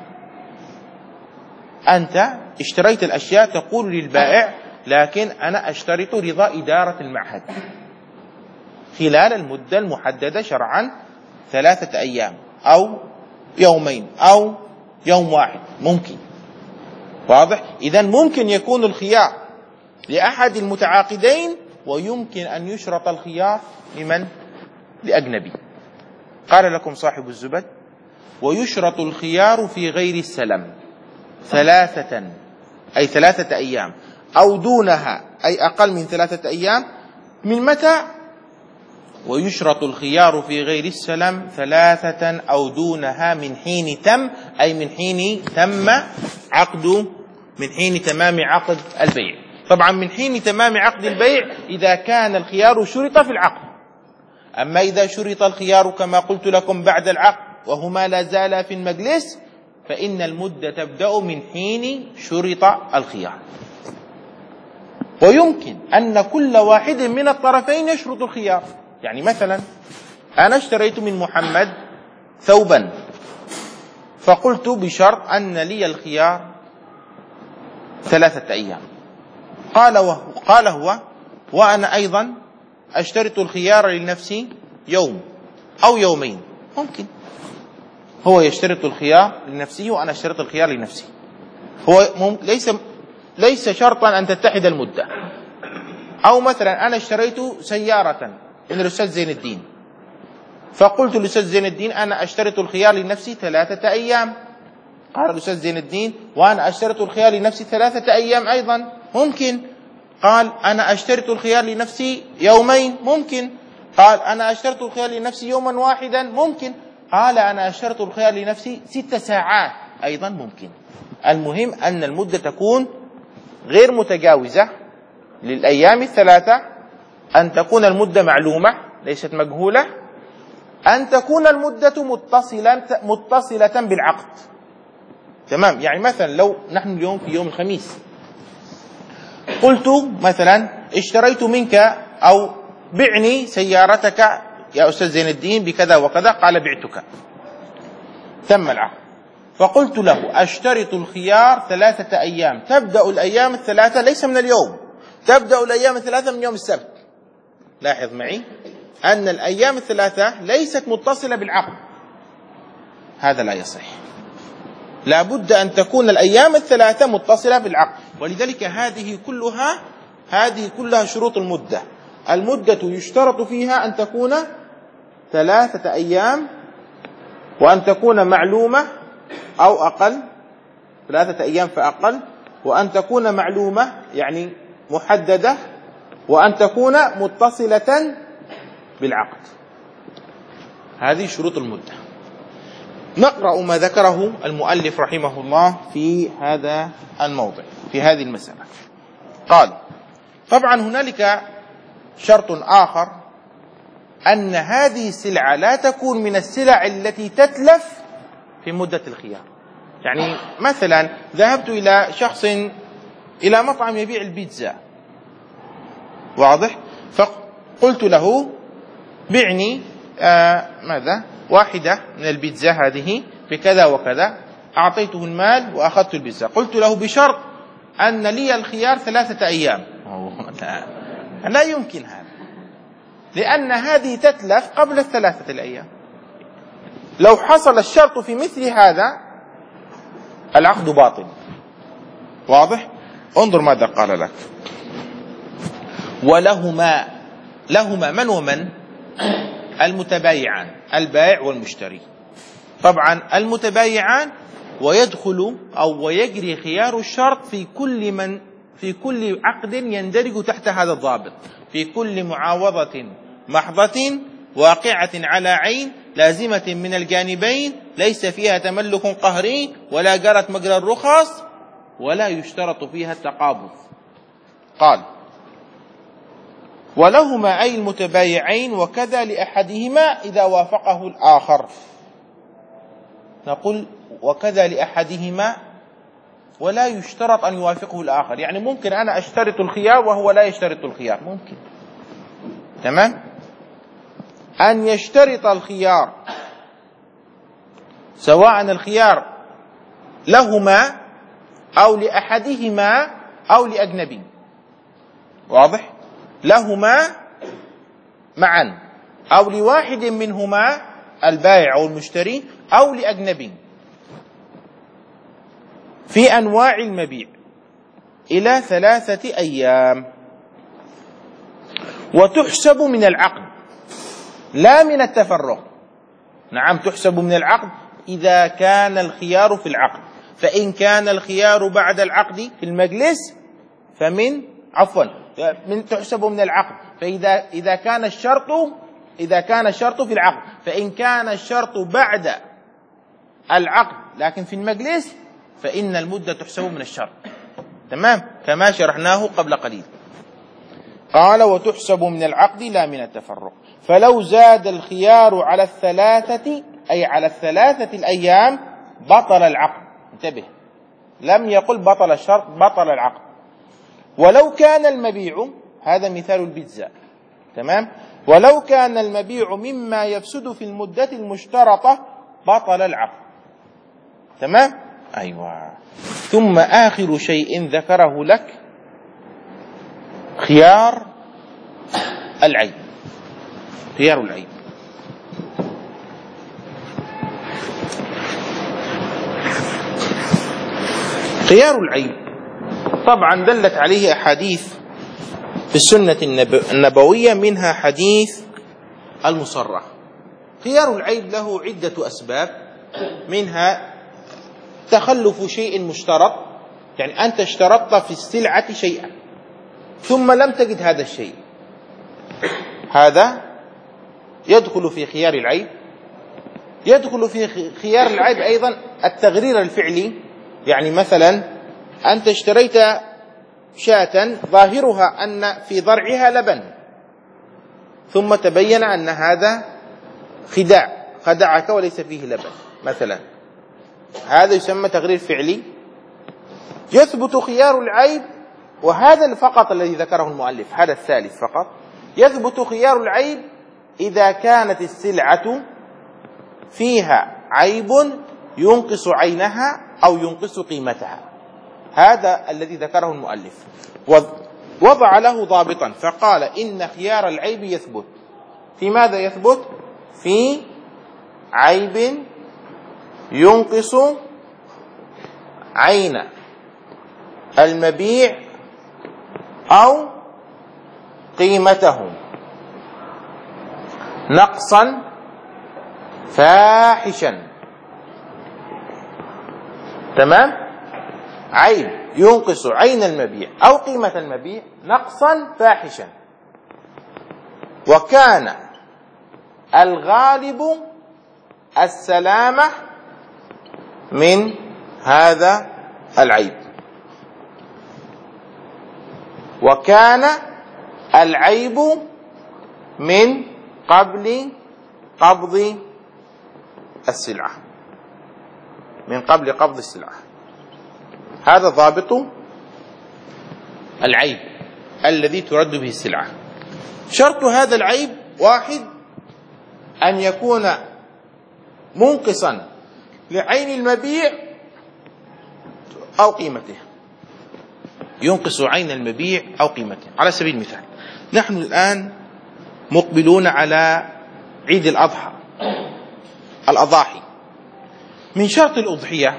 Speaker 1: أنت اشتريت الأشياء تقول للبائع لكن أنا أشترط رضا إدارة المعهد خلال المدة المحددة شرعا، ثلاثة أيام أو يومين أو يوم واحد، ممكن. واضح؟ إذن ممكن يكون الخيار لأحد المتعاقدين ويمكن أن يشرط الخيار لمن؟ لأجنبي. قال لكم صاحب الزبد: ويشرط الخيار في غير السلم ثلاثة، أي ثلاثة أيام أو دونها، أي أقل من ثلاثة أيام. من متى؟ ويشرط الخيار في غير السلم ثلاثة أو دونها من حين تم، أي من حين تم عقد، من حين تمام عقد البيع. طبعا من حين تمام عقد البيع إذا كان الخيار شرط في العقد. أما إذا شرط الخيار كما قلت لكم بعد العقد وهما لا زالا في المجلس فإن المدة تبدأ من حين شرط الخيار. ويمكن أن كل واحد من الطرفين يشرط الخيار. يعني مثلا أنا اشتريت من محمد ثوبا فقلت بشرط أن لي الخيار ثلاثة أيام، قال وهو قال هو وأنا أيضا أشترط الخيار لنفسي يوم أو يومين. ممكن هو يشترط الخيار لنفسه وأنا أشترط الخيار لنفسي. هو ليس ليس شرطا أن تتحد المدة. أو مثلا أنا اشتريت سيارة من الأستاذ زين الدين فقلت للأستاذ زين الدين أنا أشترط الخيار لنفسي ثلاثة أيام، قال الأستاذ زين الدين وأنا أشترط الخيار لنفسي ثلاثة أيام أيضا. ممكن. قال أنا أشترط الخيار لنفسي يومين. ممكن. قال أنا أشترط الخيار لنفسي يوما واحدا. ممكن. قال أنا أشترط الخيار لنفسي ست ساعات أيضا. ممكن. المهم أن المدة تكون غير متجاوزة للأيام الثلاثة، أن تكون المدة معلومة ليست مجهولة، أن تكون المدة متصلة متصلة بالعقد. تمام. يعني مثلا لو نحن اليوم في يوم الخميس قلت مثلا اشتريت منك أو بعني سيارتك يا أستاذ زين الدين بكذا وكذا، قال بعتك، تم العقد. فقلت له أشترط الخيار ثلاثة أيام، تبدأ الأيام الثلاثة ليس من اليوم، تبدأ الأيام الثلاثة من يوم السبت. لاحظ معي أن الأيام الثلاثة ليست متصلة بالعقد، هذا لا يصح. لا بد أن تكون الأيام الثلاثة متصلة بالعقد. ولذلك هذه كلها هذه كلها شروط المدة. المدة يشترط فيها أن تكون ثلاثة أيام وأن تكون معلومة أو أقل، ثلاثة أيام فأقل، وأن تكون معلومة يعني محددة، وأن تكون متصلة بالعقد. هذه شروط المدة. نقرأ ما ذكره المؤلف رحمه الله في هذا الموضع في هذه المسألة. قال: طبعا هنالك شرط آخر، أن هذه السلعة لا تكون من السلع التي تتلف في مدة الخيار. يعني مثلا ذهبت إلى شخص إلى مطعم يبيع البيتزا، واضح، فقلت له بعني آه ماذا واحدة من البيتزا هذه بكذا وكذا، أعطيته المال وأخذت البزة، قلت له بشرط أن لي الخيار ثلاثة أيام. لا, لا يمكن هذا، لأن هذه تتلف قبل الثلاثة الأيام. لو حصل الشرط في مثل هذا العقد باطل. واضح؟ انظر ماذا قال لك: ولهما، لهما من ومن؟ المتبايعان، البائع والمشتري. طبعا المتبايعان، ويدخل أو ويجري خيار الشرط في كل من في كل عقد يندرج تحت هذا الضابط، في كل معاوضة محضة واقعة على عين لازمة من الجانبين ليس فيها تملك قهري ولا جرت مجرى الرخص ولا يشترط فيها التقابض. قال: ولهما أي المتبايعين، وكذا لأحدهما إذا وافقه الآخر. نقول وكذا لأحدهما ولا يشترط أن يوافقه الآخر، يعني ممكن أنا أشترط الخيار وهو لا يشترط الخيار، ممكن. تمام؟ أن يشترط الخيار، سواء الخيار لهما أو لأحدهما أو لأجنبي. واضح؟ لهما معا أو لواحد منهما البائع أو المشتري أو لأجنبي في أنواع المبيع إلى ثلاثة أيام، وتحسب من العقد لا من التفرق. نعم، تحسب من العقد إذا كان الخيار في العقد، فإن كان الخيار بعد العقد في المجلس فمن عفوا من تحسب من العقد، فإذا إذا كان الشرط إذا كان الشرط في العقد، فإن كان الشرط بعد العقد لكن في المجلس فإن المدة تحسب من الشرط. تمام، كما شرحناه قبل قليل. قال: وتحسب من العقد لا من التفرق. فلو زاد الخيار على الثلاثة أي على الثلاثة الأيام بطل العقد. انتبه، لم يقل بطل الشرط، بطل العقد. ولو كان المبيع، هذا مثال البيتزا. تمام، ولو كان المبيع مما يفسد في المدة المشترطة بطل العقد. تمام، أيوة. ثم آخر شيء ذكره لك خيار العيب. خيار العيب خيار العيب طبعا دلت عليه أحاديث في السنة النبوية، منها حديث المصرح. خيار العيب له عدة أسباب، منها تخلف شيء مشترط، يعني أنت اشترطت في السلعة شيئا ثم لم تجد هذا الشيء، هذا يدخل في خيار العيب. يدخل في خيار العيب أيضا التغرير الفعلي، يعني مثلا أنت اشتريت شاة ظاهرها أن في ضرعها لبن، ثم تبين أن هذا خداع، خدعك وليس فيه لبن مثلا، هذا يسمى تغرير فعلي. يثبت خيار العيب، وهذا فقط الذي ذكره المؤلف، هذا الثالث فقط. يثبت خيار العيب إذا كانت السلعة فيها عيب ينقص عينها أو ينقص قيمتها، هذا الذي ذكره المؤلف. وضع له ضابطا فقال إن خيار العيب يثبت في ماذا؟ يثبت في عيب ينقص عين المبيع أو قيمته نقصا فاحشا. تمام، عيب ينقص عين المبيع أو قيمة المبيع نقصا فاحشا، وكان الغالب السلامة من هذا العيب، وكان العيب من قبل قبض السلعة، من قبل قبض السلعة. هذا ضابط العيب الذي ترد به السلعة. شرط هذا العيب واحد، أن يكون منقصا لعين المبيع أو قيمته، ينقص عين المبيع أو قيمته. على سبيل المثال، نحن الآن مقبلون على عيد الأضحى، الأضاحي. من شرط الأضحية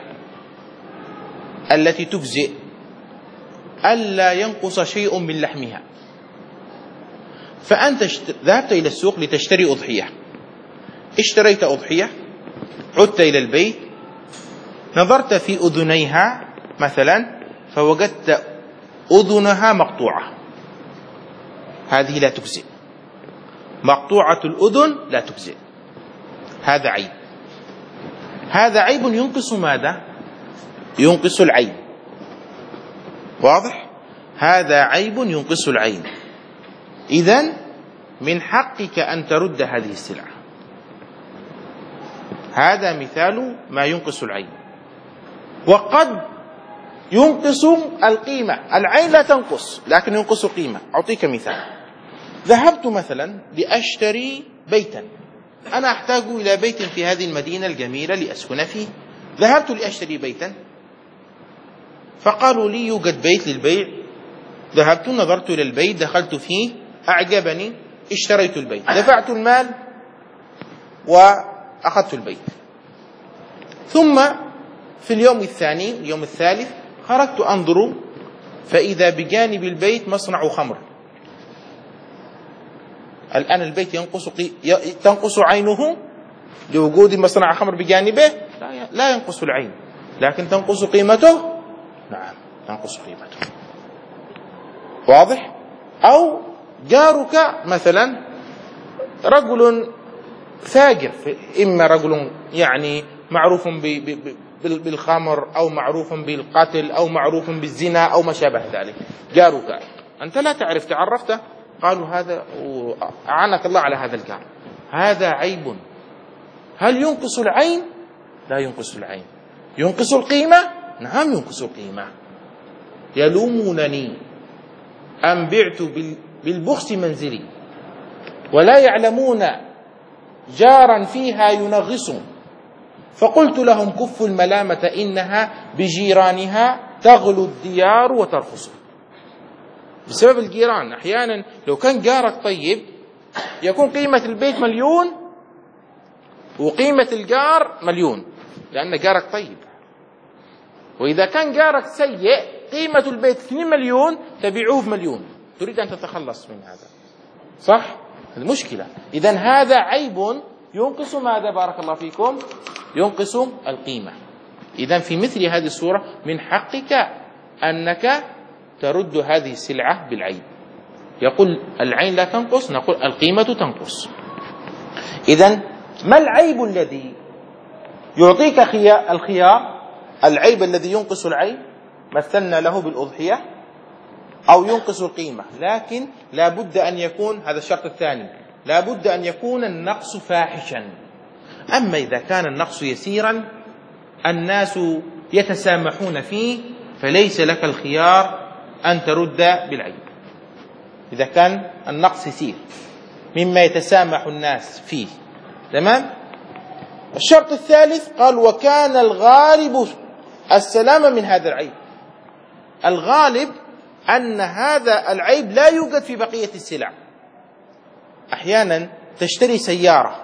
Speaker 1: التي تجزئ ألا ينقص شيء من لحمها. فأنت ذهبت إلى السوق لتشتري أضحية، اشتريت أضحية، عدت إلى البيت، نظرت في أذنيها مثلا فوجدت أذنها مقطوعة، هذه لا تجزئ. مقطوعة الأذن لا تجزئ، هذا عيب. هذا عيب ينقص ماذا؟ ينقص العين. واضح؟ هذا عيب ينقص العين. إذن من حقك أن ترد هذه السلعة. هذا مثال ما ينقص العين. وقد ينقص القيمة، العين لا تنقص لكن ينقص القيمة. أعطيك مثال. ذهبت مثلا لأشتري بيتا، أنا أحتاج إلى بيت في هذه المدينة الجميلة لأسكن فيه. ذهبت لأشتري بيتا، فقالوا لي يوجد بيت للبيع. ذهبت نظرت إلى البيت، دخلت فيه، أعجبني، اشتريت البيت، دفعت المال وأخذت البيت. ثم في اليوم الثاني اليوم الثالث خرجت أنظر، فإذا بجانب البيت مصنع خمر. الآن البيت ينقص تنقص عينه لوجود مصنع خمر بجانبه؟ لا ينقص العين، لكن تنقص قيمته. نعم، تنقص قيمته. واضح؟ أو جارك مثلا رجل فاجر، إما رجل يعني معروف بالخمر أو معروف بالقتل أو معروف بالزنا أو ما شابه ذلك. جارك أنت لا تعرف، تعرفته، قالوا هذا أعانك الله على هذا الجار، هذا عيب. هل ينقص العين؟ لا ينقص العين. ينقص القيمة؟ نعم ينقص القيمة. يلومونني أن بعت بالبخس منزلي ولا يعلمون جارا فيها ينغص، فقلت لهم كفوا الملامة إنها بجيرانها تغلو الديار وترخص. بسبب الجيران. أحيانا لو كان جارك طيب يكون قيمة البيت مليون وقيمة الجار مليون، لأن جارك طيب. وإذا كان جارك سيء قيمة البيت اثنين مليون، تبيعوه مليون. تريد أن تتخلص من هذا، صح؟ هذه مشكلة. إذن هذا عيب ينقص ماذا؟ بارك الله فيكم، ينقص القيمة. إذن في مثل هذه الصورة من حقك أنك ترد هذه السلعة بالعيب. يقول العين لا تنقص، نقول القيمة تنقص. إذن ما العيب الذي يعطيك الخيار؟ العيب الذي ينقص العين مثلنا له بالأضحية، أو ينقص القيمة، لكن لا بد أن يكون، هذا الشرط الثاني، لا بد أن يكون النقص فاحشا. أما إذا كان النقص يسيرا الناس يتسامحون فيه فليس لك الخيار أن ترد بالعيب. إذا كان النقص يسير مما يتسامح الناس فيه، تمام؟ الشرط الثالث قال وكان الغالب السلامة من هذا العيب. الغالب أن هذا العيب لا يوجد في بقية السلع. أحيانا تشتري سيارة،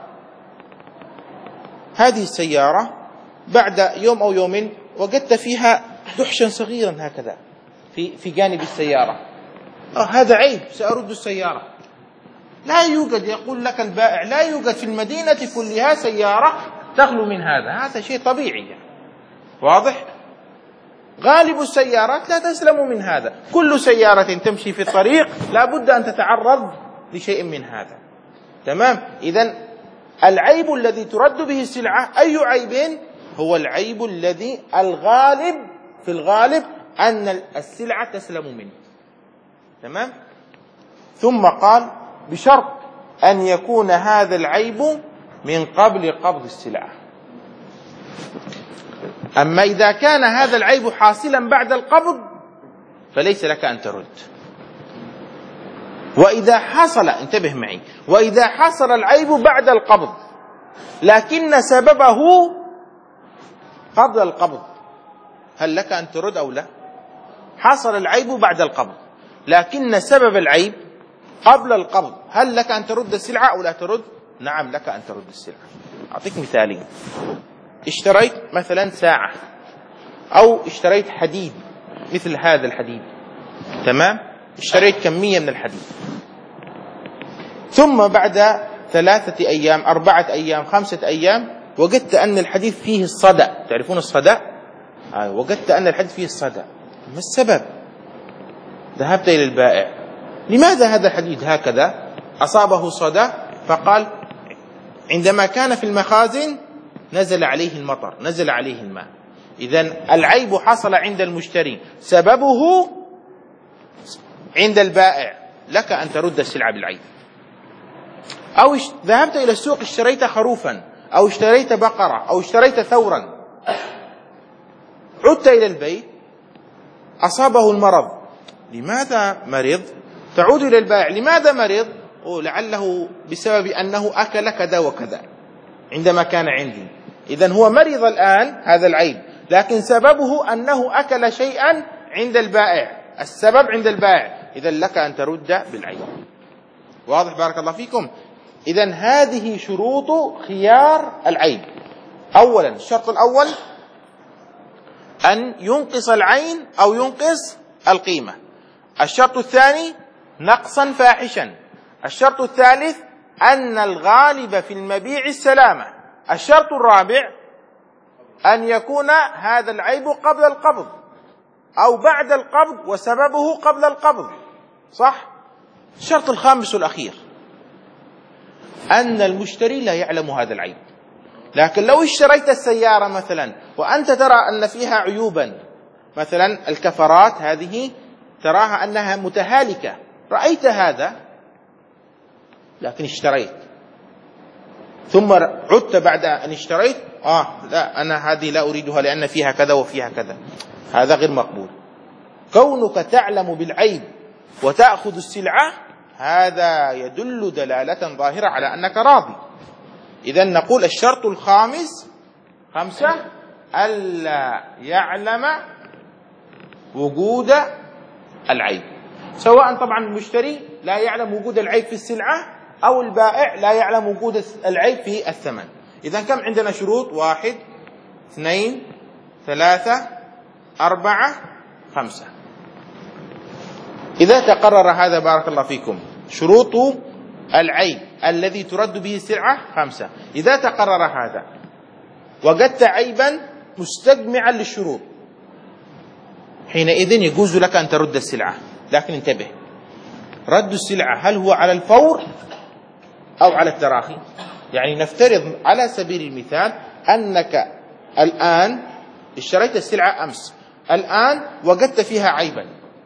Speaker 1: هذه السيارة بعد يوم أو يومين وجدت فيها دحشا صغيرا هكذا في في جانب السيارة. آه هذا عيب، سأرد السيارة. لا يوجد، يقول لك البائع لا يوجد في المدينة كلها سيارة تخلو من هذا، هذا شيء طبيعي. واضح؟ غالب السيارات لا تسلم من هذا. كل سيارة تمشي في الطريق لا بد أن تتعرض لشيء من هذا، تمام؟ إذن العيب الذي ترد به السلعة أي عيب؟ هو العيب الذي الغالب في الغالب أن السلعة تسلم منه، تمام؟ ثم قال بشرط أن يكون هذا العيب من قبل قبض السلعة. أما إذا كان هذا العيب حاصلا بعد القبض فليس لك أن ترد. وإذا حصل، انتبه معي، وإذا حصل العيب بعد القبض لكن سببه قبل القبض، هل لك أن ترد أو لا؟ حصل العيب بعد القبض، لكن سبب العيب قبل القبض، هل لك أن ترد السلعة أو لا ترد؟ نعم لك أن ترد السلعة. أعطيك مثالين. اشتريت مثلا ساعة أو اشتريت حديد مثل هذا الحديد، تمام؟ اشتريت كمية من الحديد، ثم بعد ثلاثة أيام أربعة أيام خمسة أيام وجدت أن الحديد فيه الصدأ. تعرفون الصدأ؟ آه وجدت أن الحديد فيه الصدأ. ما السبب؟ ذهبت إلى البائع، لماذا هذا الحديد هكذا أصابه صدأ؟ فقال عندما كان في المخازن نزل عليه المطر، نزل عليه الماء. إذن العيب حصل عند المشتري، سببه عند البائع، لك أن ترد السلعة بالعيب. أو ذهبت إلى السوق اشتريت خروفا أو اشتريت بقرة أو اشتريت ثورا، عدت إلى البيت أصابه المرض، لماذا مرض؟ تعود إلى البائع، لماذا مرض؟ لعله بسبب أنه أكل كذا وكذا عندما كان عندي. إذن هو مرض الآن هذا العيب، لكن سببه أنه أكل شيئا عند البائع، السبب عند البائع، إذن لك أن ترد بالعيب. واضح؟ بارك الله فيكم. إذن هذه شروط خيار العيب. أولا الشرط الأول أن ينقص العين أو ينقص القيمة. الشرط الثاني نقصا فاحشا. الشرط الثالث أن الغالب في المبيع السلامة. الشرط الرابع أن يكون هذا العيب قبل القبض أو بعد القبض وسببه قبل القبض، صح؟ الشرط الخامس والأخير أن المشتري لا يعلم هذا العيب. لكن لو اشتريت السيارة مثلا وأنت ترى أن فيها عيوبا، مثلا الكفرات هذه تراها أنها متهالكة، رأيت هذا لكن اشتريت، ثم عدت بعد أن اشتريت آه لا أنا هذه لا أريدها لأن فيها كذا وفيها كذا، هذا غير مقبول. كونك تعلم بالعيب وتأخذ السلعة هذا يدل دلالة ظاهرة على أنك راضي. إذن نقول الشرط الخامس خمسة ألا يعلم وجود العيب، سواء طبعا المشتري لا يعلم وجود العيب في السلعة أو البائع لا يعلم وجود العيب في الثمن. إذن كم عندنا شروط؟ واحد اثنين ثلاثة أربعة خمسة. إذا تقرر هذا بارك الله فيكم شروط العيب الذي ترد به السلعة خمسة، إذا تقرر هذا وجدت عيبا مستجمعا للشروط حينئذ يجوز لك أن ترد السلعة. لكن انتبه، رد السلعة هل هو على الفور أو على التراخي؟ يعني نفترض على سبيل المثال أنك الآن اشتريت السلعة أمس، الآن وجدت فيها عيبا،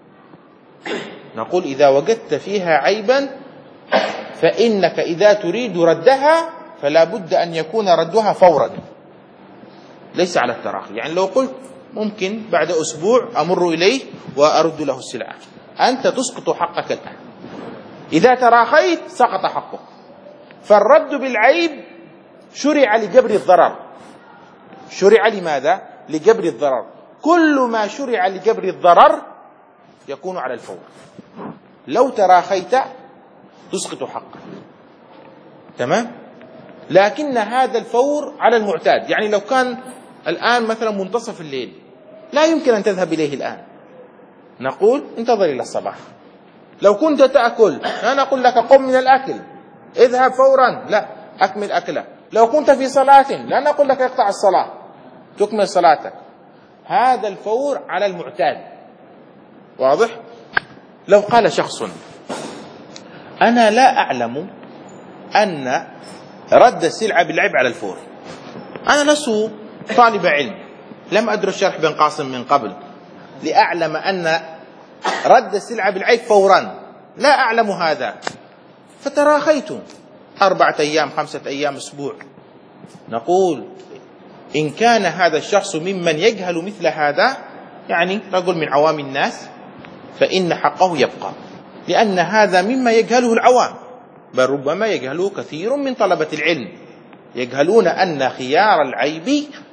Speaker 1: نقول إذا وجدت فيها عيبا فإنك إذا تريد ردها فلا بد أن يكون ردها فورا ليس على التراخي. يعني لو قلت ممكن بعد أسبوع أمر إليه وأرد له السلعة، أنت تسقط حقك الآن. إذا تراخيت سقط حقك. فالرد بالعيب شرع لجبر الضرر. شرع لماذا؟ لجبر الضرر. كل ما شرع لجبر الضرر يكون على الفور. لو تراخيت تسقط حقك، تمام؟ لكن هذا الفور على المعتاد. يعني لو كان الآن مثلا منتصف الليل لا يمكن أن تذهب إليه الآن، نقول انتظر إلى الصباح. لو كنت تأكل لا نقول لك قم من الأكل اذهب فورا، لا أكمل أكلك. لو كنت في صلاة لا نقول لك اقطع الصلاة تكمل صلاتك. هذا الفور على المعتاد. واضح؟ لو قال شخص أنا لا أعلم أن رد السلعة بالعيب على الفور، أنا لست طالب علم، لم أدرس شرح بن قاسم من قبل لأعلم أن رد السلعة بالعيب فورا، لا أعلم هذا، فتراخيت أربعة أيام خمسة أيام أسبوع. نقول إن كان هذا الشخص ممن يجهل مثل هذا، يعني رجل من عوام الناس، فإن حقه يبقى، لأن هذا مما يجهله العوام، بل ربما يجهله كثير من طلبة العلم، يجهلون أن خيار العيب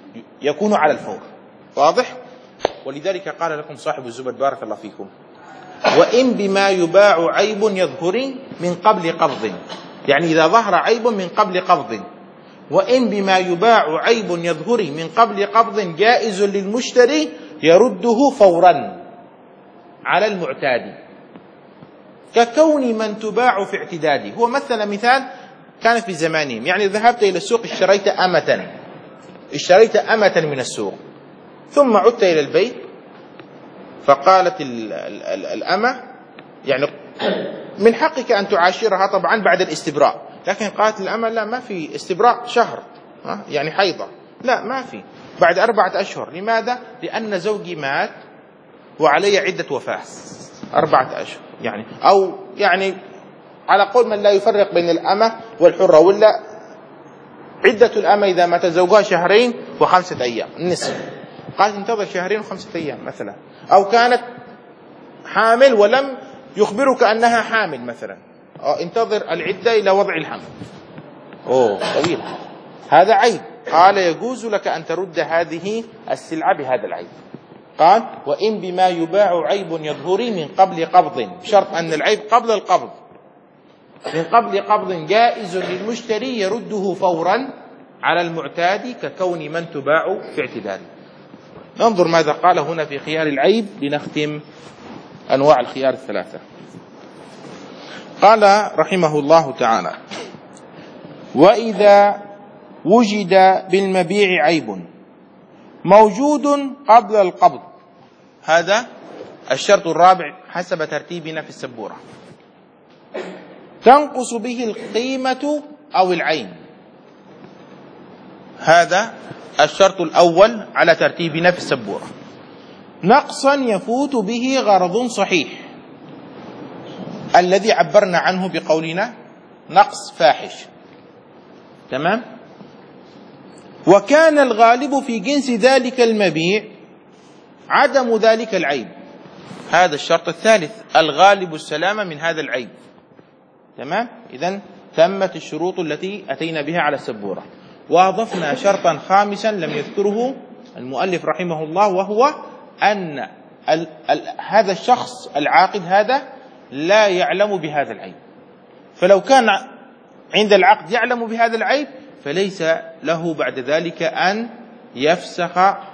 Speaker 1: يكون على الفور. واضح؟ ولذلك قال لكم صاحب الزبد بارك الله فيكم: وإن بما يباع عيب يظهر من قبل قبض، يعني إذا ظهر عيب من قبل قبض. وإن بما يباع عيب يظهر من قبل قبض جائز للمشتري يرده فورا على المعتاد، ككون من تباع في اعتداده. هو مثل مثال كان في زمانهم، يعني ذهبت إلى السوق اشتريت أمة اشتريت أمة من السوق، ثم عدت إلى البيت فقالت ال ال ال الأمة يعني من حقك أن تعاشرها طبعا بعد الاستبراء، لكن قالت الأمة لا، ما في استبراء شهر يعني حيضة، لا ما في، بعد أربعة أشهر. لماذا؟ لأن زوجي مات وعلي عدة وفاة أربعة أشهر، يعني أو يعني على قول من لا يفرق بين الأمة والحرة، ولا عدة الأمة إذا مات زوجها شهرين وخمسة أيام النصف، قالت انتظر شهرين وخمسة أيام مثلا. أو كانت حامل ولم يخبرك أنها حامل مثلا، أو انتظر العدة إلى وضع الحمل، أوه طويل، هذا عيب. قال يجوز لك أن ترد هذه السلعة بهذا العيب. قال وإن بما يباع عيب يظهر من قبل قبض، بشرط أن العيب قبل القبض، من قبل قبض جائز للمشتري يرده فورا على المعتاد، ككون من تباع في اعتداده. ننظر ماذا قال هنا في خيار العيب لنختم أنواع الخيار الثلاثة. قال رحمه الله تعالى: وإذا وجد بالمبيع عيب موجود قبل القبض، هذا الشرط الرابع حسب ترتيبنا في السبورة، تنقص به القيمة أو العين. هذا الشرط الأول على ترتيبنا في السبورة، نقصا يفوت به غرض صحيح، الذي عبرنا عنه بقولنا نقص فاحش. تمام؟ وكان الغالب في جنس ذلك المبيع عدم ذلك العيب. هذا الشرط الثالث، الغالب السلامة من هذا العيب. تمام؟ إذن تمت الشروط التي أتينا بها على السبورة. وأضفنا شرطا خامسا لم يذكره المؤلف رحمه الله، وهو أن ال ال هذا الشخص العاقد هذا لا يعلم بهذا العيب، فلو كان عند العقد يعلم بهذا العيب فليس له بعد ذلك أن يفسخ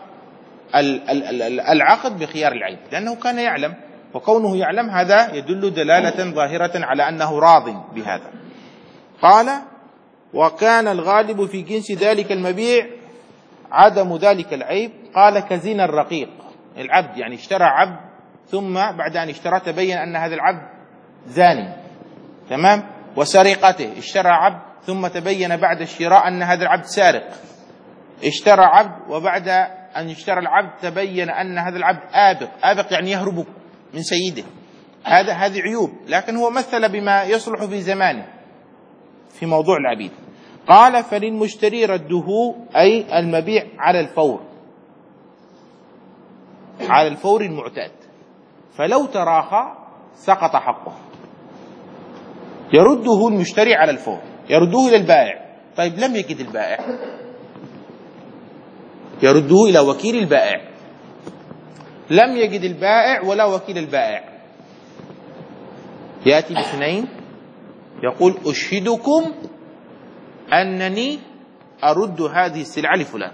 Speaker 1: العقد بخيار العيب، لأنه كان يعلم، وكونه يعلم هذا يدل دلالة ظاهرة على أنه راض بهذا. قال وكان الغالب في جنس ذلك المبيع عدم ذلك العيب. قال كزنا الرقيق، العبد يعني اشترى عبد ثم بعد أن اشترى تبين أن هذا العبد زاني. تمام؟ وسرقته، اشترى عبد ثم تبين بعد الشراء أن هذا العبد سارق. اشترى عبد وبعد أن اشترى العبد تبين أن هذا العبد آبق، آبق يعني يهرب من سيده. هذا هذه عيوب، لكن هو مثل بما يصلح في زمانه في موضوع العبيد. قال فللمشتري رده، أي المبيع على الفور، على الفور المعتاد، فلو تراخى سقط حقه. يرده المشتري على الفور، يرده إلى البائع. طيب لم يجد البائع، يرده إلى وكيل البائع. لم يجد البائع ولا وكيل البائع، يأتي باثنين يقول أشهدكم أنني أرد هذه السلعة لفلان.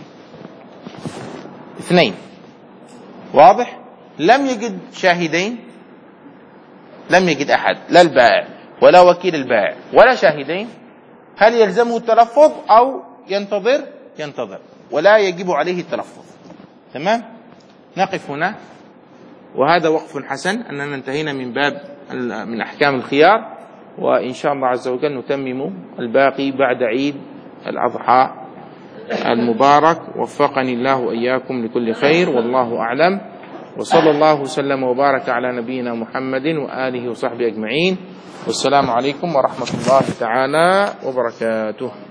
Speaker 1: اثنين، واضح؟ لم يجد شاهدين، لم يجد أحد، لا البائع ولا وكيل البائع ولا شاهدين. هل يلزمه التلفظ أو ينتظر؟ ينتظر، ولا يجب عليه التلفظ. تمام؟ نقف هنا، وهذا وقف حسن أننا انتهينا من باب من أحكام الخيار، وإن شاء الله عز وجل نتمم الباقي بعد عيد الأضحى المبارك. وفقني الله وإياكم لكل خير، والله أعلم، وصلى الله وسلم وبارك على نبينا محمد وآله وصحبه أجمعين، والسلام عليكم ورحمة الله تعالى وبركاته.